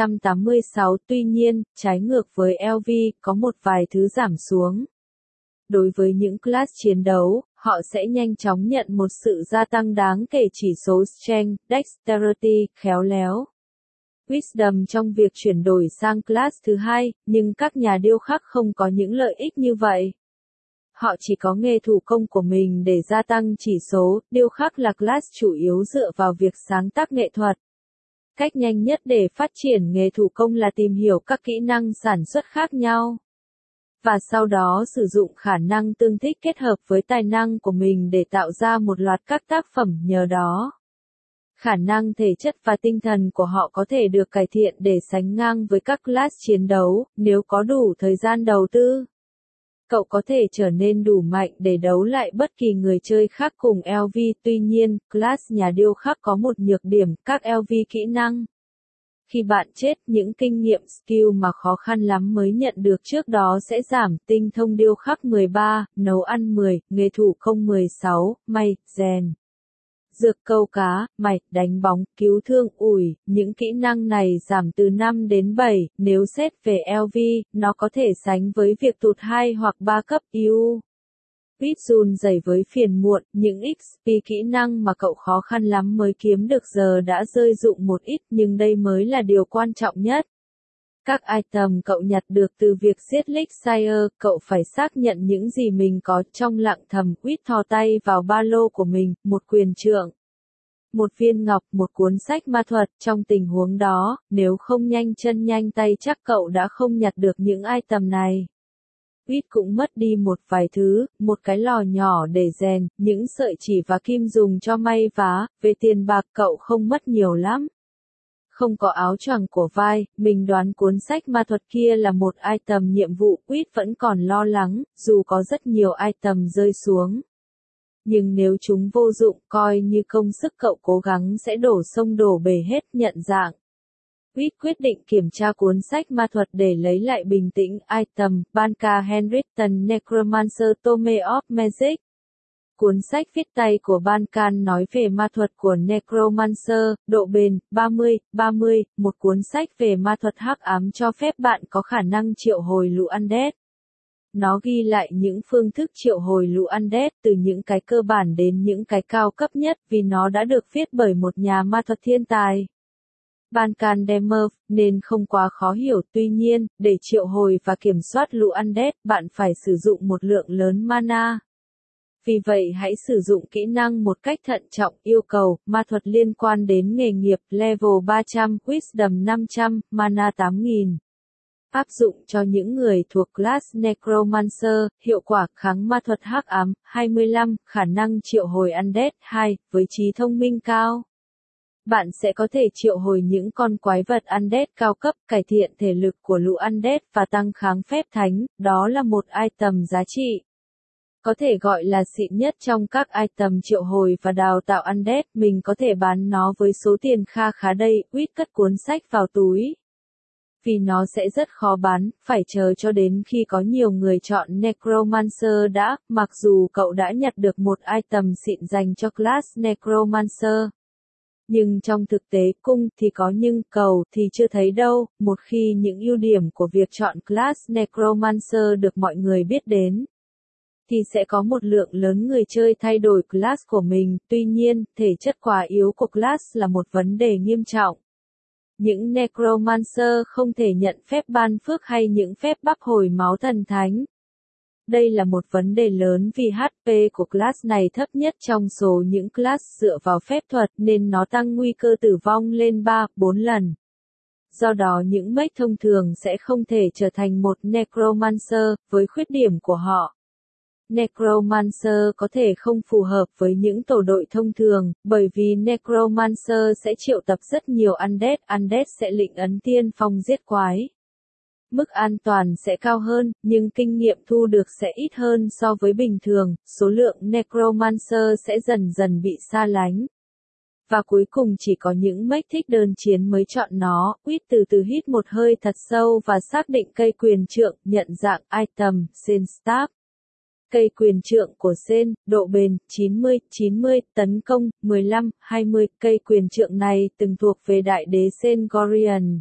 286, tuy nhiên, trái ngược với LV, có một vài thứ giảm xuống. Đối với những class chiến đấu, họ sẽ nhanh chóng nhận một sự gia tăng đáng kể chỉ số Strength, Dexterity, khéo léo. Wisdom trong việc chuyển đổi sang class thứ hai, nhưng các nhà điêu khắc không có những lợi ích như vậy. Họ chỉ có nghề thủ công của mình để gia tăng chỉ số, điêu khắc là class chủ yếu dựa vào việc sáng tác nghệ thuật. Cách nhanh nhất để phát triển nghề thủ công là tìm hiểu các kỹ năng sản xuất khác nhau. Và sau đó sử dụng khả năng tương thích kết hợp với tài năng của mình để tạo ra một loạt các tác phẩm nhờ đó. Khả năng thể chất và tinh thần của họ có thể được cải thiện để sánh ngang với các class chiến đấu, nếu có đủ thời gian đầu tư. Cậu có thể trở nên đủ mạnh để đấu lại bất kỳ người chơi khác cùng LV, tuy nhiên, class nhà điêu khắc có một nhược điểm, các LV kỹ năng. Khi bạn chết, những kinh nghiệm skill mà khó khăn lắm mới nhận được trước đó sẽ giảm, tinh thông điêu khắc 13, nấu ăn 10, nghề thủ công 16, may, rèn. Dược câu cá, mạch, đánh bóng, cứu thương, ủi, những kỹ năng này giảm từ 5 đến 7, nếu xét về LV, nó có thể sánh với việc tụt 2 hoặc 3 cấp EU. Pete run rẩy với phiền muộn, những XP kỹ năng mà cậu khó khăn lắm mới kiếm được giờ đã rơi dụng một ít, nhưng đây mới là điều quan trọng nhất. Các item cậu nhặt được từ việc giết Licksire, cậu phải xác nhận những gì mình có trong lặng thầm. Wit thò tay vào ba lô của mình, một quyền trượng. một viên ngọc, một cuốn sách ma thuật. Trong tình huống đó, nếu không nhanh chân nhanh tay chắc cậu đã không nhặt được những item này. Ít cũng mất đi một vài thứ, một cái lò nhỏ để rèn, những sợi chỉ và kim dùng cho may vá. Về tiền bạc cậu không mất nhiều lắm. Không có áo choàng của vai, mình đoán cuốn sách ma thuật kia là một item nhiệm vụ. Quýt vẫn còn lo lắng, dù có rất nhiều item rơi xuống. Nhưng nếu chúng vô dụng, coi như công sức cậu cố gắng sẽ đổ sông đổ bể hết. Nhận dạng. Quýt quyết định kiểm tra cuốn sách ma thuật để lấy lại bình tĩnh. Item, Banca Handwritten Necromancer Tome of Magic. Cuốn sách viết tay của Bancan nói về ma thuật của Necromancer, độ bền, 30, một cuốn sách về ma thuật hắc ám cho phép bạn có khả năng triệu hồi lũ undead. Nó ghi lại những phương thức triệu hồi lũ undead từ những cái cơ bản đến những cái cao cấp nhất vì nó đã được viết bởi một nhà ma thuật thiên tài. Bancan Demer, nên không quá khó hiểu. Tuy nhiên, để triệu hồi và kiểm soát lũ undead, bạn phải sử dụng một lượng lớn mana. Vì vậy hãy sử dụng kỹ năng một cách thận trọng. Yêu cầu, ma thuật liên quan đến nghề nghiệp, level 300, Wisdom 500, mana 8000. Áp dụng cho những người thuộc class Necromancer, hiệu quả kháng ma thuật hắc ám, 25, khả năng triệu hồi undead, 2, với trí thông minh cao. Bạn sẽ có thể triệu hồi những con quái vật undead cao cấp, cải thiện thể lực của lũ undead và tăng kháng phép thánh, đó là một item giá trị. Có thể gọi là xịn nhất trong các item triệu hồi và đào tạo undead, mình có thể bán nó với số tiền kha khá đây. Quýt cất cuốn sách vào túi. Vì nó sẽ rất khó bán, phải chờ cho đến khi có nhiều người chọn Necromancer đã, mặc dù cậu đã nhặt được một item xịn dành cho class Necromancer. Nhưng trong thực tế, cung thì có nhưng cầu thì chưa thấy đâu. Một khi những ưu điểm của việc chọn class Necromancer được mọi người biết đến, thì sẽ có một lượng lớn người chơi thay đổi class của mình. Tuy nhiên, thể chất quá yếu của class là một vấn đề nghiêm trọng. Những Necromancer không thể nhận phép ban phước hay những phép bắp hồi máu thần thánh. Đây là một vấn đề lớn vì HP của class này thấp nhất trong số những class dựa vào phép thuật nên nó tăng nguy cơ tử vong lên 3-4 lần. Do đó những mech thông thường sẽ không thể trở thành một Necromancer với khuyết điểm của họ. Necromancer có thể không phù hợp với những tổ đội thông thường, bởi vì Necromancer sẽ triệu tập rất nhiều undead sẽ lĩnh ấn tiên phong giết quái. Mức an toàn sẽ cao hơn, nhưng kinh nghiệm thu được sẽ ít hơn so với bình thường, số lượng Necromancer sẽ dần dần bị xa lánh. Và cuối cùng chỉ có những mech thích đơn chiến mới chọn nó. Quýt từ từ hít một hơi thật sâu và xác định cây quyền trượng, nhận dạng item, Sen Staff. Cây quyền trượng của Sen, độ bền, 90, tấn công, 15-20. Cây quyền trượng này từng thuộc về đại đế Sen Gorion.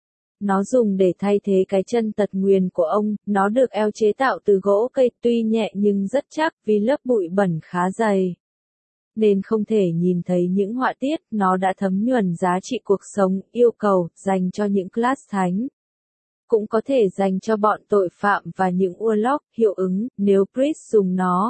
Nó dùng để thay thế cái chân tật nguyền của ông. Nó được eo chế tạo từ gỗ cây, tuy nhẹ nhưng rất chắc vì lớp bụi bẩn khá dày. Nên không thể nhìn thấy những họa tiết. Nó đã thấm nhuần giá trị cuộc sống. Yêu cầu, dành cho những class thánh. Cũng có thể dành cho bọn tội phạm và những warlock. Hiệu ứng, nếu priest dùng nó,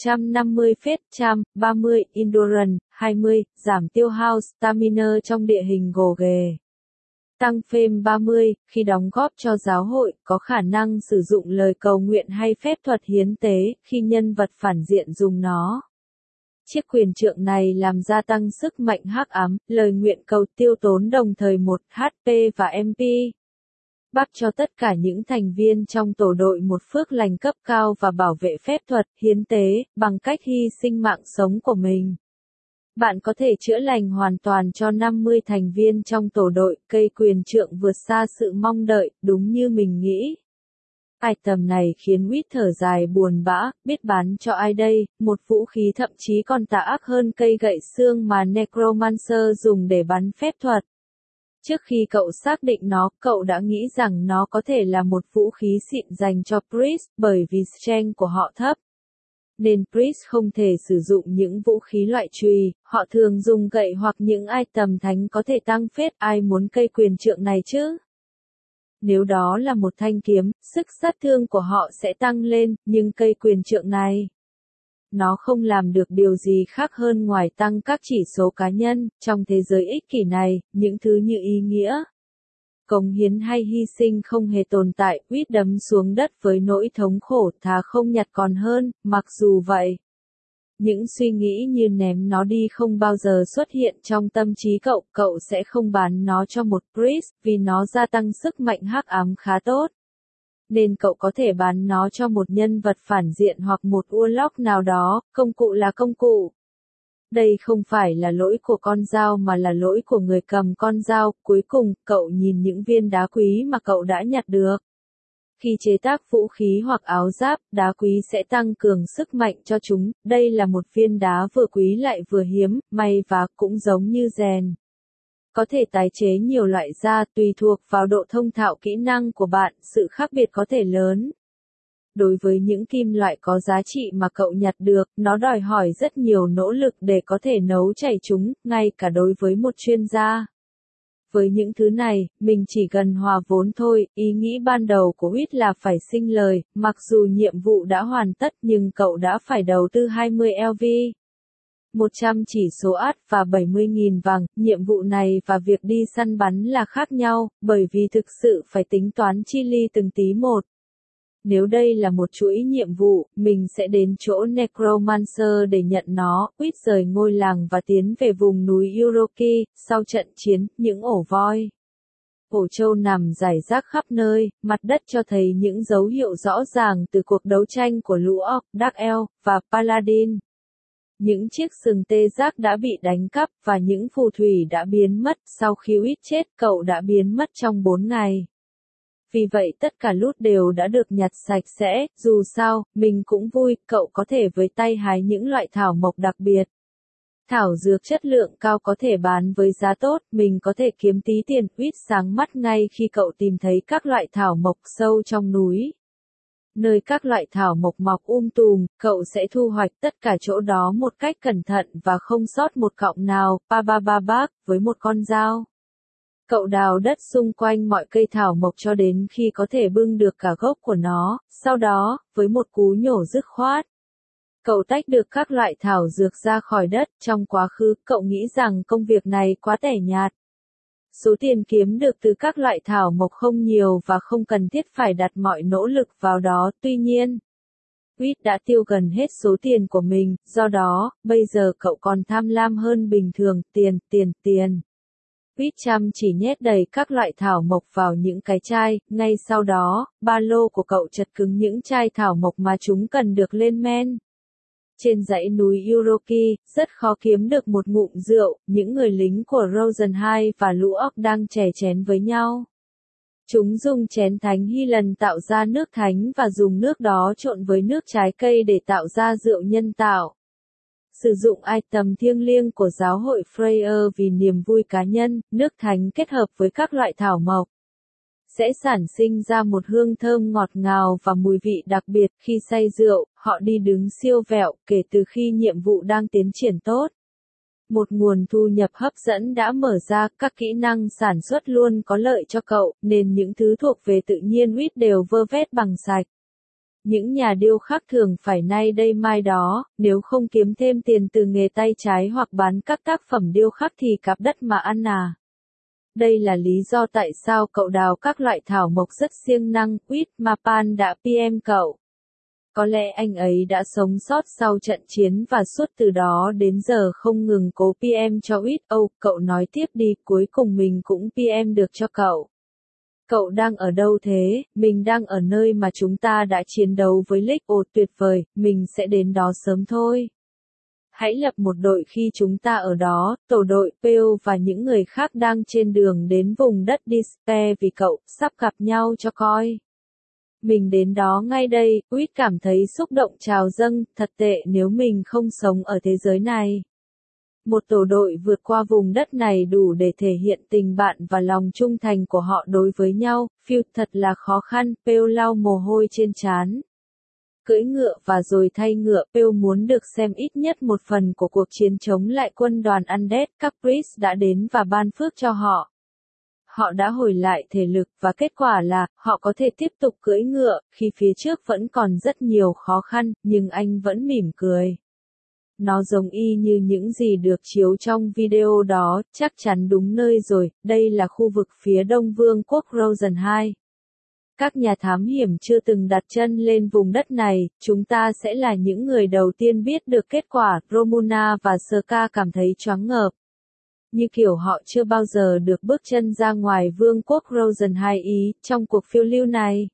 150 phết, 30, endurance, 20, giảm tiêu hao stamina trong địa hình gồ ghề. Tăng phêm 30, khi đóng góp cho giáo hội, có khả năng sử dụng lời cầu nguyện hay phép thuật hiến tế, khi nhân vật phản diện dùng nó. Chiếc quyền trượng này làm gia tăng sức mạnh hắc ám, lời nguyện cầu tiêu tốn đồng thời 1 HP và MP. Bắp cho tất cả những thành viên trong tổ đội một phước lành cấp cao và bảo vệ phép thuật, hiến tế, bằng cách hy sinh mạng sống của mình. Bạn có thể chữa lành hoàn toàn cho 50 thành viên trong tổ đội. Cây quyền trượng vượt xa sự mong đợi, đúng như mình nghĩ. Item này khiến Quýt thở dài buồn bã, biết bán cho ai đây, một vũ khí thậm chí còn tà ác hơn cây gậy xương mà Necromancer dùng để bắn phép thuật. Trước khi cậu xác định nó, cậu đã nghĩ rằng nó có thể là một vũ khí xịn dành cho priest, bởi vì strength của họ thấp. Nên priest không thể sử dụng những vũ khí loại chùy, họ thường dùng gậy hoặc những item thánh có thể tăng phết. Ai muốn cây quyền trượng này chứ? Nếu đó là một thanh kiếm, sức sát thương của họ sẽ tăng lên, nhưng cây quyền trượng này, nó không làm được điều gì khác hơn ngoài tăng các chỉ số cá nhân. Trong thế giới ích kỷ này, những thứ như ý nghĩa, cống hiến hay hy sinh không hề tồn tại. Quýt đấm xuống đất với nỗi thống khổ, thà không nhặt còn hơn. Mặc dù vậy, những suy nghĩ như ném nó đi không bao giờ xuất hiện trong tâm trí cậu. Cậu sẽ không bán nó cho một priest, vì nó gia tăng sức mạnh hắc ám khá tốt. Nên cậu có thể bán nó cho một nhân vật phản diện hoặc một warlock nào đó. Công cụ là công cụ. Đây không phải là lỗi của con dao mà là lỗi của người cầm con dao. Cuối cùng, cậu nhìn những viên đá quý mà cậu đã nhặt được. Khi chế tác vũ khí hoặc áo giáp, đá quý sẽ tăng cường sức mạnh cho chúng. Đây là một viên đá vừa quý lại vừa hiếm, may vá cũng giống như rèn. Có thể tái chế nhiều loại da, tùy thuộc vào độ thông thạo kỹ năng của bạn, sự khác biệt có thể lớn. Đối với những kim loại có giá trị mà cậu nhặt được, nó đòi hỏi rất nhiều nỗ lực để có thể nấu chảy chúng, ngay cả đối với một chuyên gia. Với những thứ này, mình chỉ cần hòa vốn thôi. Ý nghĩ ban đầu của Whit là phải sinh lời, mặc dù nhiệm vụ đã hoàn tất nhưng cậu đã phải đầu tư 20 LV. 100 chỉ số át và 70.000 vàng. Nhiệm vụ này và việc đi săn bắn là khác nhau, bởi vì thực sự phải tính toán chi li từng tí một. Nếu đây là một chuỗi nhiệm vụ, mình sẽ đến chỗ Necromancer để nhận nó. Quýt rời ngôi làng và tiến về vùng núi Uroki. Sau trận chiến, những ổ voi, ổ trâu nằm rải rác khắp nơi, mặt đất cho thấy những dấu hiệu rõ ràng từ cuộc đấu tranh của lũ orc, Dark Elf và Paladin. Những chiếc sừng tê giác đã bị đánh cắp và những phù thủy đã biến mất. Sau khi Quýt chết, cậu đã biến mất trong 4 ngày. Vì vậy tất cả loot đều đã được nhặt sạch sẽ. Dù sao, mình cũng vui, cậu có thể với tay hái những loại thảo mộc đặc biệt. Thảo dược chất lượng cao có thể bán với giá tốt, mình có thể kiếm tí tiền. Quýt sáng mắt ngay khi cậu tìm thấy các loại thảo mộc sâu trong núi. Nơi các loại thảo mộc mọc tùm, cậu sẽ thu hoạch tất cả chỗ đó một cách cẩn thận và không sót một cọng nào. Bác, với một con dao. Cậu đào đất xung quanh mọi cây thảo mộc cho đến khi có thể bưng được cả gốc của nó. Sau đó, với một cú nhổ dứt khoát, cậu tách được các loại thảo dược ra khỏi đất. Trong quá khứ, cậu nghĩ rằng công việc này quá tẻ nhạt. Số tiền kiếm được từ các loại thảo mộc không nhiều và không cần thiết phải đặt mọi nỗ lực vào đó. Tuy nhiên, Quýt đã tiêu gần hết số tiền của mình, do đó, bây giờ cậu còn tham lam hơn bình thường. Tiền. Quýt chăm chỉ nhét đầy các loại thảo mộc vào những cái chai. Ngay sau đó, ba lô của cậu chật cứng những chai thảo mộc mà chúng cần được lên men. Trên dãy núi Uroki, rất khó kiếm được một ngụm rượu. Những người lính của Rosenheim và lũ orc đang chè chén với nhau. Chúng dùng chén thánh hy lần tạo ra nước thánh và dùng nước đó trộn với nước trái cây để tạo ra rượu nhân tạo. Sử dụng item thiêng liêng của giáo hội Freyr vì niềm vui cá nhân, nước thánh kết hợp với các loại thảo mộc sẽ sản sinh ra một hương thơm ngọt ngào và mùi vị đặc biệt. Khi say rượu, họ đi đứng siêu vẹo. Kể từ khi nhiệm vụ đang tiến triển tốt, một nguồn thu nhập hấp dẫn đã mở ra. Các kỹ năng sản xuất luôn có lợi cho cậu, nên những thứ thuộc về tự nhiên Quýt đều vơ vét bằng sạch. Những nhà điêu khắc thường phải nay đây mai đó, nếu không kiếm thêm tiền từ nghề tay trái hoặc bán các tác phẩm điêu khắc thì cạp đất mà ăn à. Đây là lý do tại sao cậu đào các loại thảo mộc rất siêng năng. Quýt, Mapan đã PM cậu. Có lẽ anh ấy đã sống sót sau trận chiến và suốt từ đó đến giờ không ngừng cố PM cho Quýt. Cậu nói tiếp đi, cuối cùng mình cũng PM được cho cậu. Cậu đang ở đâu thế? Mình đang ở nơi mà chúng ta đã chiến đấu với Lick. Tuyệt vời, mình sẽ đến đó sớm thôi. Hãy lập một đội khi chúng ta ở đó. Tổ đội, Peo và những người khác đang trên đường đến vùng đất Despair vì cậu, sắp gặp nhau cho coi. Mình đến đó ngay đây. Quýt cảm thấy xúc động trào dâng. Thật tệ nếu mình không sống ở thế giới này. Một tổ đội vượt qua vùng đất này đủ để thể hiện tình bạn và lòng trung thành của họ đối với nhau. Phiêu, thật là khó khăn. Peo lau mồ hôi trên trán. Cưỡi ngựa và rồi thay ngựa. Peo muốn được xem ít nhất một phần của cuộc chiến chống lại quân đoàn Undead. Các priest đã đến và ban phước cho họ. Họ đã hồi lại thể lực và kết quả là, họ có thể tiếp tục cưỡi ngựa, khi phía trước vẫn còn rất nhiều khó khăn, nhưng anh vẫn mỉm cười. Nó giống y như những gì được chiếu trong video đó, chắc chắn đúng nơi rồi, đây là khu vực phía đông vương quốc Rosen 2. Các nhà thám hiểm chưa từng đặt chân lên vùng đất này, chúng ta sẽ là những người đầu tiên biết được kết quả, Romuna và Ska cảm thấy choáng ngợp. Như kiểu họ chưa bao giờ được bước chân ra ngoài vương quốc Rosen 2 ý, trong cuộc phiêu lưu này.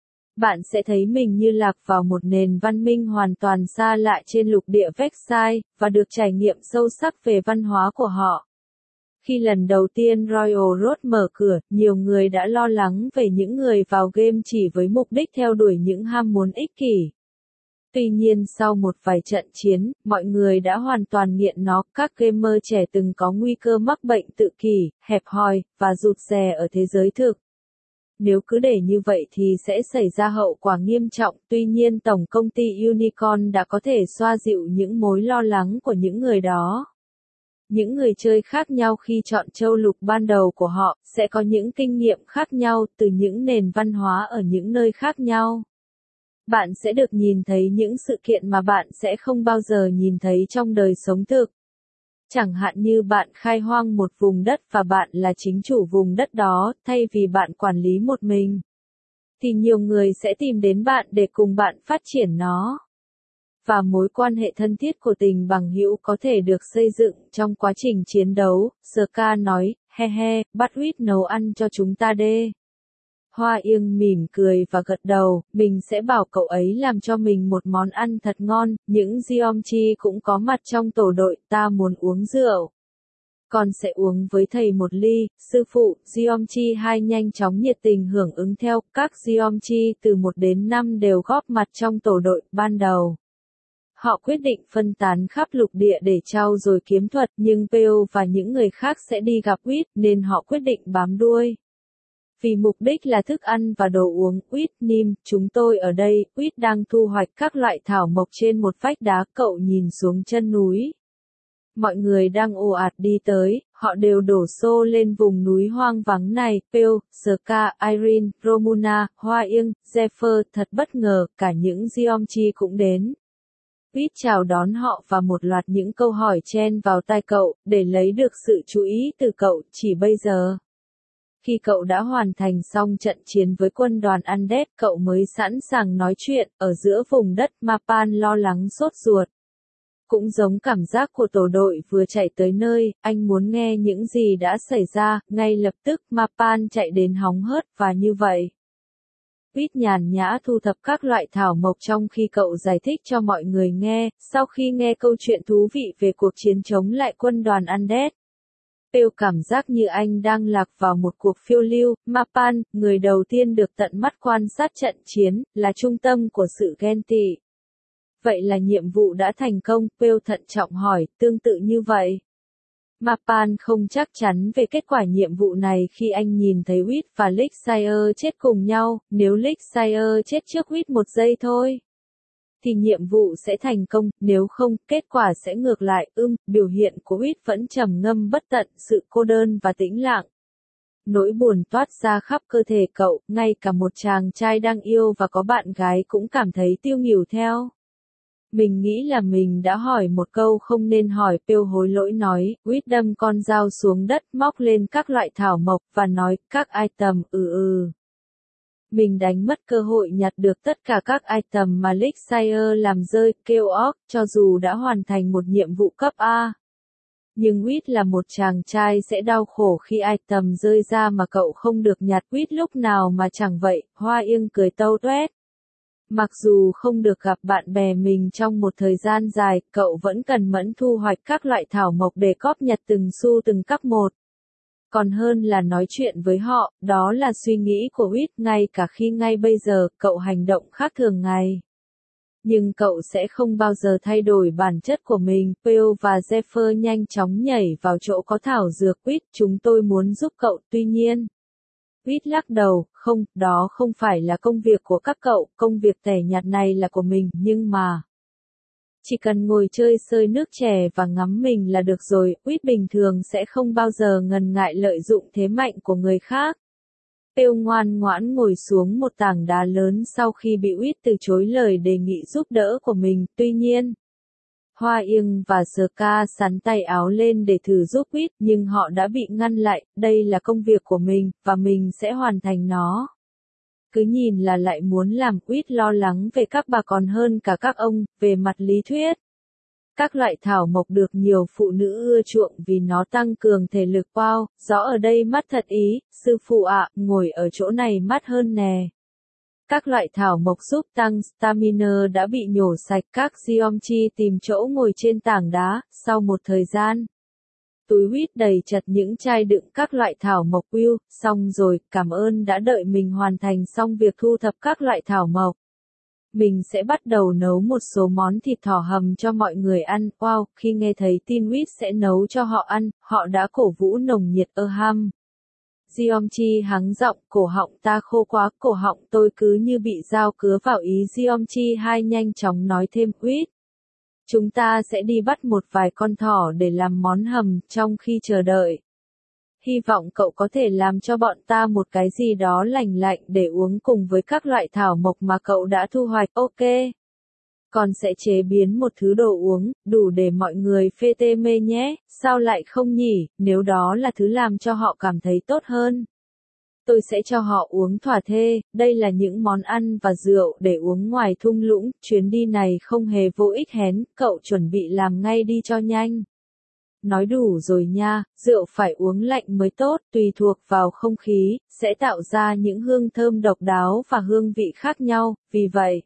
Bạn sẽ thấy mình như lạc vào một nền văn minh hoàn toàn xa lạ trên lục địa Vexai, và được trải nghiệm sâu sắc về văn hóa của họ. Khi lần đầu tiên Royal Road mở cửa, nhiều người đã lo lắng về những người vào game chỉ với mục đích theo đuổi những ham muốn ích kỷ. Tuy nhiên sau một vài trận chiến, mọi người đã hoàn toàn nghiện nó, các gamer trẻ từng có nguy cơ mắc bệnh tự kỷ, hẹp hòi, và rụt rè ở thế giới thực. Nếu cứ để như vậy thì sẽ xảy ra hậu quả nghiêm trọng, tuy nhiên tổng công ty Unicorn đã có thể xoa dịu những mối lo lắng của những người đó. Những người chơi khác nhau khi chọn châu lục ban đầu của họ, sẽ có những kinh nghiệm khác nhau từ những nền văn hóa ở những nơi khác nhau. Bạn sẽ được nhìn thấy những sự kiện mà bạn sẽ không bao giờ nhìn thấy trong đời sống thực. Chẳng hạn như bạn khai hoang một vùng đất và bạn là chính chủ vùng đất đó, thay vì bạn quản lý một mình. Thì nhiều người sẽ tìm đến bạn để cùng bạn phát triển nó. Và mối quan hệ thân thiết của tình bằng hữu có thể được xây dựng trong quá trình chiến đấu, Ska nói, he he, bắt Huyết nấu ăn cho chúng ta đê. Hoa Yên mỉm cười và gật đầu, mình sẽ bảo cậu ấy làm cho mình một món ăn thật ngon, những Geomchi cũng có mặt trong tổ đội, ta muốn uống rượu. Con sẽ uống với thầy một ly, sư phụ, Geomchi 2 nhanh chóng nhiệt tình hưởng ứng theo, các Geomchi từ 1 đến 5 đều góp mặt trong tổ đội, ban đầu. Họ quyết định phân tán khắp lục địa để trau dồi kiếm thuật, nhưng Peo và những người khác sẽ đi gặp Huyết, nên họ quyết định bám đuôi. Vì mục đích là thức ăn và đồ uống, Huyết, Nim, chúng tôi ở đây, Huyết đang thu hoạch các loại thảo mộc trên một vách đá, cậu nhìn xuống chân núi. Mọi người đang ồ ạt đi tới, họ đều đổ xô lên vùng núi hoang vắng này, Peo, Ska, Irene, Romuna, Hoa Yên, Zephyr, thật bất ngờ, cả những Geomchi cũng đến. Huyết chào đón họ và một loạt những câu hỏi chen vào tai cậu, để lấy được sự chú ý từ cậu, chỉ bây giờ. Khi cậu đã hoàn thành xong trận chiến với quân đoàn Undead, cậu mới sẵn sàng nói chuyện, ở giữa vùng đất Mapan lo lắng sốt ruột. Cũng giống cảm giác của tổ đội vừa chạy tới nơi, anh muốn nghe những gì đã xảy ra, ngay lập tức Mapan chạy đến hóng hớt, và như vậy. Huyết nhàn nhã thu thập các loại thảo mộc trong khi cậu giải thích cho mọi người nghe, sau khi nghe câu chuyện thú vị về cuộc chiến chống lại quân đoàn Undead. Peo cảm giác như anh đang lạc vào một cuộc phiêu lưu, Mapan, người đầu tiên được tận mắt quan sát trận chiến, là trung tâm của sự ghen tị. Vậy là nhiệm vụ đã thành công, Peo thận trọng hỏi, tương tự như vậy. Mapan không chắc chắn về kết quả nhiệm vụ này khi anh nhìn thấy Huyết và Lixire chết cùng nhau, nếu Lixire chết trước Huyết 1 giây thôi. Thì nhiệm vụ sẽ thành công, nếu không, kết quả sẽ ngược lại, biểu hiện của Huyết vẫn trầm ngâm bất tận, sự cô đơn và tĩnh lặng. Nỗi buồn toát ra khắp cơ thể cậu, ngay cả một chàng trai đang yêu và có bạn gái cũng cảm thấy tiêu nghỉu theo. Mình nghĩ là mình đã hỏi một câu không nên hỏi, Peo hối lỗi nói, Huyết đâm con dao xuống đất, móc lên các loại thảo mộc, và nói, các item, Mình đánh mất cơ hội nhặt được tất cả các item mà Lixire làm rơi, kêu óc, cho dù đã hoàn thành một nhiệm vụ cấp A. Nhưng Huyết là một chàng trai sẽ đau khổ khi item rơi ra mà cậu không được nhặt, Huyết lúc nào mà chẳng vậy, Hoa Yên cười tâu tuét. Mặc dù không được gặp bạn bè mình trong một thời gian dài, cậu vẫn cần mẫn thu hoạch các loại thảo mộc để cóp nhặt từng xu từng cắc một. Còn hơn là nói chuyện với họ, đó là suy nghĩ của Huyết, ngay cả khi ngay bây giờ, cậu hành động khác thường ngày. Nhưng cậu sẽ không bao giờ thay đổi bản chất của mình, Peo và Zephyr nhanh chóng nhảy vào chỗ có thảo dược, Huyết, chúng tôi muốn giúp cậu, tuy nhiên. Huyết lắc đầu, không, đó không phải là công việc của các cậu, công việc tẻ nhặt này là của mình, nhưng mà. Chỉ cần ngồi chơi sơi nước chè và ngắm mình là được rồi, Huyết bình thường sẽ không bao giờ ngần ngại lợi dụng thế mạnh của người khác. Peo ngoan ngoãn ngồi xuống một tảng đá lớn sau khi bị Huyết từ chối lời đề nghị giúp đỡ của mình, tuy nhiên. Hoa Yên và Ska sắn tay áo lên để thử giúp Quýt, nhưng họ đã bị ngăn lại, đây là công việc của mình, và mình sẽ hoàn thành nó. Cứ nhìn là lại muốn làm Quýt lo lắng về các bà còn hơn cả các ông, về mặt lý thuyết. Các loại thảo mộc được nhiều phụ nữ ưa chuộng vì nó tăng cường thể lực. Wow, rõ ở đây mắt thật ý, sư phụ ạ, ngồi ở chỗ này mát hơn nè. Các loại thảo mộc giúp tăng stamina đã bị nhổ sạch. Các Geomchi tìm chỗ ngồi trên tảng đá, sau một thời gian. Túi Quýt đầy chật những chai đựng các loại thảo mộc. Will, xong rồi, cảm ơn đã đợi mình hoàn thành xong việc thu thập các loại thảo mộc. Mình sẽ bắt đầu nấu một số món thịt thỏ hầm cho mọi người ăn. Wow, khi nghe thấy tin Quýt sẽ nấu cho họ ăn, họ đã cổ vũ nồng nhiệt. Ham. Geomchi hắng giọng, cổ họng ta khô quá, cổ họng tôi cứ như bị dao cứa vào. Ý Geomchi hai nhanh chóng nói thêm. Quýt, chúng ta sẽ đi bắt một vài con thỏ để làm món hầm, trong khi chờ đợi. Hy vọng cậu có thể làm cho bọn ta một cái gì đó lành lạnh để uống cùng với các loại thảo mộc mà cậu đã thu hoạch. Ok. Còn sẽ chế biến một thứ đồ uống, đủ để mọi người phê tê mê nhé, sao lại không nhỉ, nếu đó là thứ làm cho họ cảm thấy tốt hơn. Tôi sẽ cho họ uống thỏa thê, đây là những món ăn và rượu để uống ngoài thung lũng, chuyến đi này không hề vô ích hén, cậu chuẩn bị làm ngay đi cho nhanh. Nói đủ rồi nha, rượu phải uống lạnh mới tốt, tùy thuộc vào không khí, sẽ tạo ra những hương thơm độc đáo và hương vị khác nhau, vì vậy.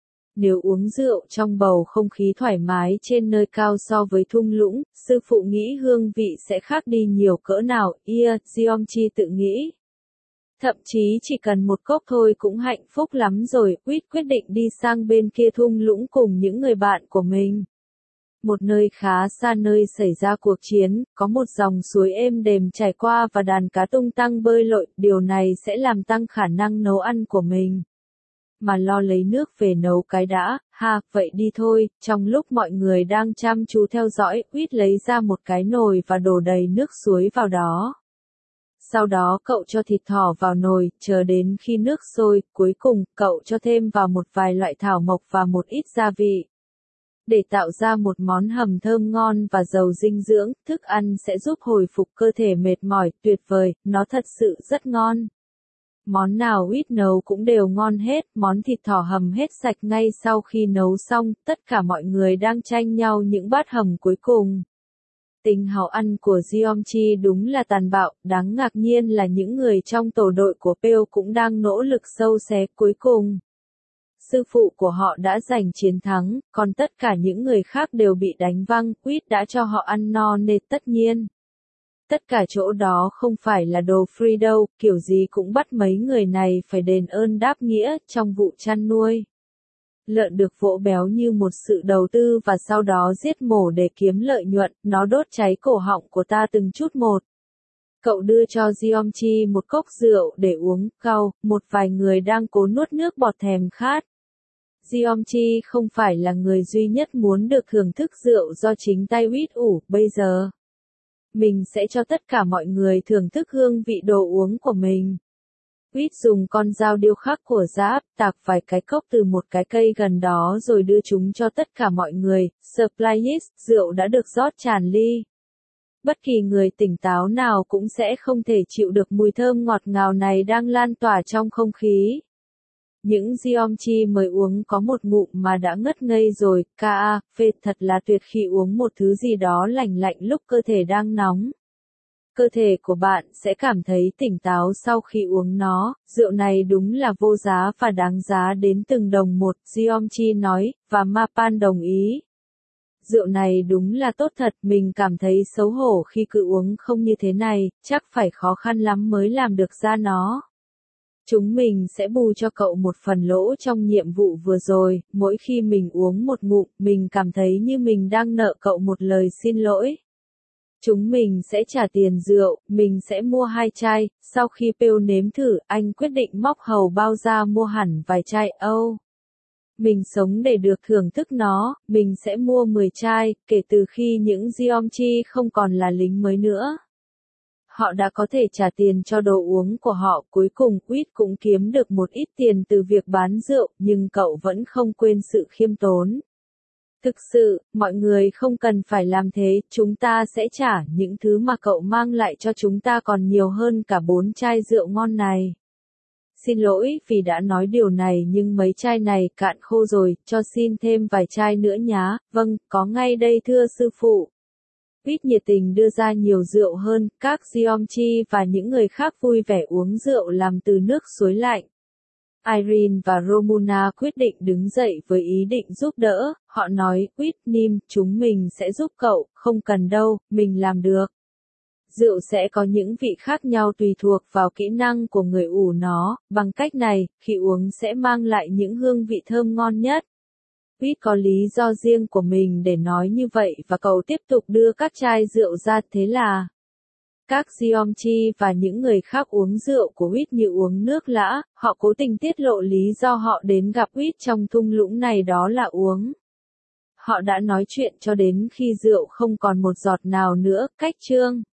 Nếu uống rượu trong bầu không khí thoải mái trên nơi cao so với thung lũng, sư phụ nghĩ hương vị sẽ khác đi nhiều cỡ nào. Geomchi tự nghĩ. Thậm chí chỉ cần một cốc thôi cũng hạnh phúc lắm rồi. Quýt quyết định đi sang bên kia thung lũng cùng những người bạn của mình. Một nơi khá xa nơi xảy ra cuộc chiến, có một dòng suối êm đềm chảy qua và đàn cá tung tăng bơi lội, điều này sẽ làm tăng khả năng nấu ăn của mình. Mà lo lấy nước về nấu cái đã, ha, vậy đi thôi. Trong lúc mọi người đang chăm chú theo dõi, Quýt lấy ra một cái nồi và đổ đầy nước suối vào đó. Sau đó cậu cho thịt thỏ vào nồi, chờ đến khi nước sôi, cuối cùng, cậu cho thêm vào một vài loại thảo mộc và một ít gia vị. Để tạo ra một món hầm thơm ngon và giàu dinh dưỡng, thức ăn sẽ giúp hồi phục cơ thể mệt mỏi, tuyệt vời, nó thật sự rất ngon. Món nào Quýt nấu cũng đều ngon hết, món thịt thỏ hầm hết sạch ngay sau khi nấu xong, tất cả mọi người đang tranh nhau những bát hầm cuối cùng. Tính hào ăn của Geomchi đúng là tàn bạo, đáng ngạc nhiên là những người trong tổ đội của Pale cũng đang nỗ lực sâu xé cuối cùng. Sư phụ của họ đã giành chiến thắng, còn tất cả những người khác đều bị đánh văng. Quýt đã cho họ ăn no nên tất nhiên. Tất cả chỗ đó không phải là đồ free đâu, kiểu gì cũng bắt mấy người này phải đền ơn đáp nghĩa trong vụ chăn nuôi. Lợn được vỗ béo như một sự đầu tư và sau đó giết mổ để kiếm lợi nhuận, nó đốt cháy cổ họng của ta từng chút một. Cậu đưa cho Geomchi một cốc rượu để uống, cau, một vài người đang cố nuốt nước bọt thèm khát. Geomchi không phải là người duy nhất muốn được thưởng thức rượu do chính tay Quýt ủ, bây giờ. Mình sẽ cho tất cả mọi người thưởng thức hương vị đồ uống của mình. Quýt dùng con dao điêu khắc của Giáp, tạc vài cái cốc từ một cái cây gần đó rồi đưa chúng cho tất cả mọi người. Surprise, rượu đã được rót tràn ly. Bất kỳ người tỉnh táo nào cũng sẽ không thể chịu được mùi thơm ngọt ngào này đang lan tỏa trong không khí. Những Geomchi mới uống có một ngụm mà đã ngất ngây rồi, phê thật là tuyệt khi uống một thứ gì đó lành lạnh lúc cơ thể đang nóng. Cơ thể của bạn sẽ cảm thấy tỉnh táo sau khi uống nó, rượu này đúng là vô giá và đáng giá đến từng đồng một, Geomchi nói, và Mapan đồng ý. Rượu này đúng là tốt thật, mình cảm thấy xấu hổ khi cứ uống không như thế này, chắc phải khó khăn lắm mới làm được ra nó. Chúng mình sẽ bù cho cậu một phần lỗ trong nhiệm vụ vừa rồi, mỗi khi mình uống một ngụm, mình cảm thấy như mình đang nợ cậu một lời xin lỗi. Chúng mình sẽ trả tiền rượu, mình sẽ mua 2 chai, sau khi Pale nếm thử, anh quyết định móc hầu bao ra mua hẳn vài chai. Mình sống để được thưởng thức nó, mình sẽ mua 10 chai, kể từ khi những Geomchi không còn là lính mới nữa. Họ đã có thể trả tiền cho đồ uống của họ, cuối cùng Quýt cũng kiếm được một ít tiền từ việc bán rượu, nhưng cậu vẫn không quên sự khiêm tốn. Thực sự, mọi người không cần phải làm thế, chúng ta sẽ trả những thứ mà cậu mang lại cho chúng ta còn nhiều hơn cả 4 chai rượu ngon này. Xin lỗi vì đã nói điều này nhưng mấy chai này cạn khô rồi, cho xin thêm vài chai nữa nhá. Vâng, có ngay đây thưa sư phụ. Pete nhiệt tình đưa ra nhiều rượu hơn, các Geomchi và những người khác vui vẻ uống rượu làm từ nước suối lạnh. Irene và Romuna quyết định đứng dậy với ý định giúp đỡ, họ nói, Whitney, chúng mình sẽ giúp cậu, không cần đâu, mình làm được. Rượu sẽ có những vị khác nhau tùy thuộc vào kỹ năng của người ủ nó, bằng cách này, khi uống sẽ mang lại những hương vị thơm ngon nhất. Pete có lý do riêng của mình để nói như vậy và cậu tiếp tục đưa các chai rượu ra thế là các Geomchi và những người khác uống rượu của Pete như uống nước lã, họ cố tình tiết lộ lý do họ đến gặp Pete trong thung lũng này đó là uống. Họ đã nói chuyện cho đến khi rượu không còn một giọt nào nữa, cách chương.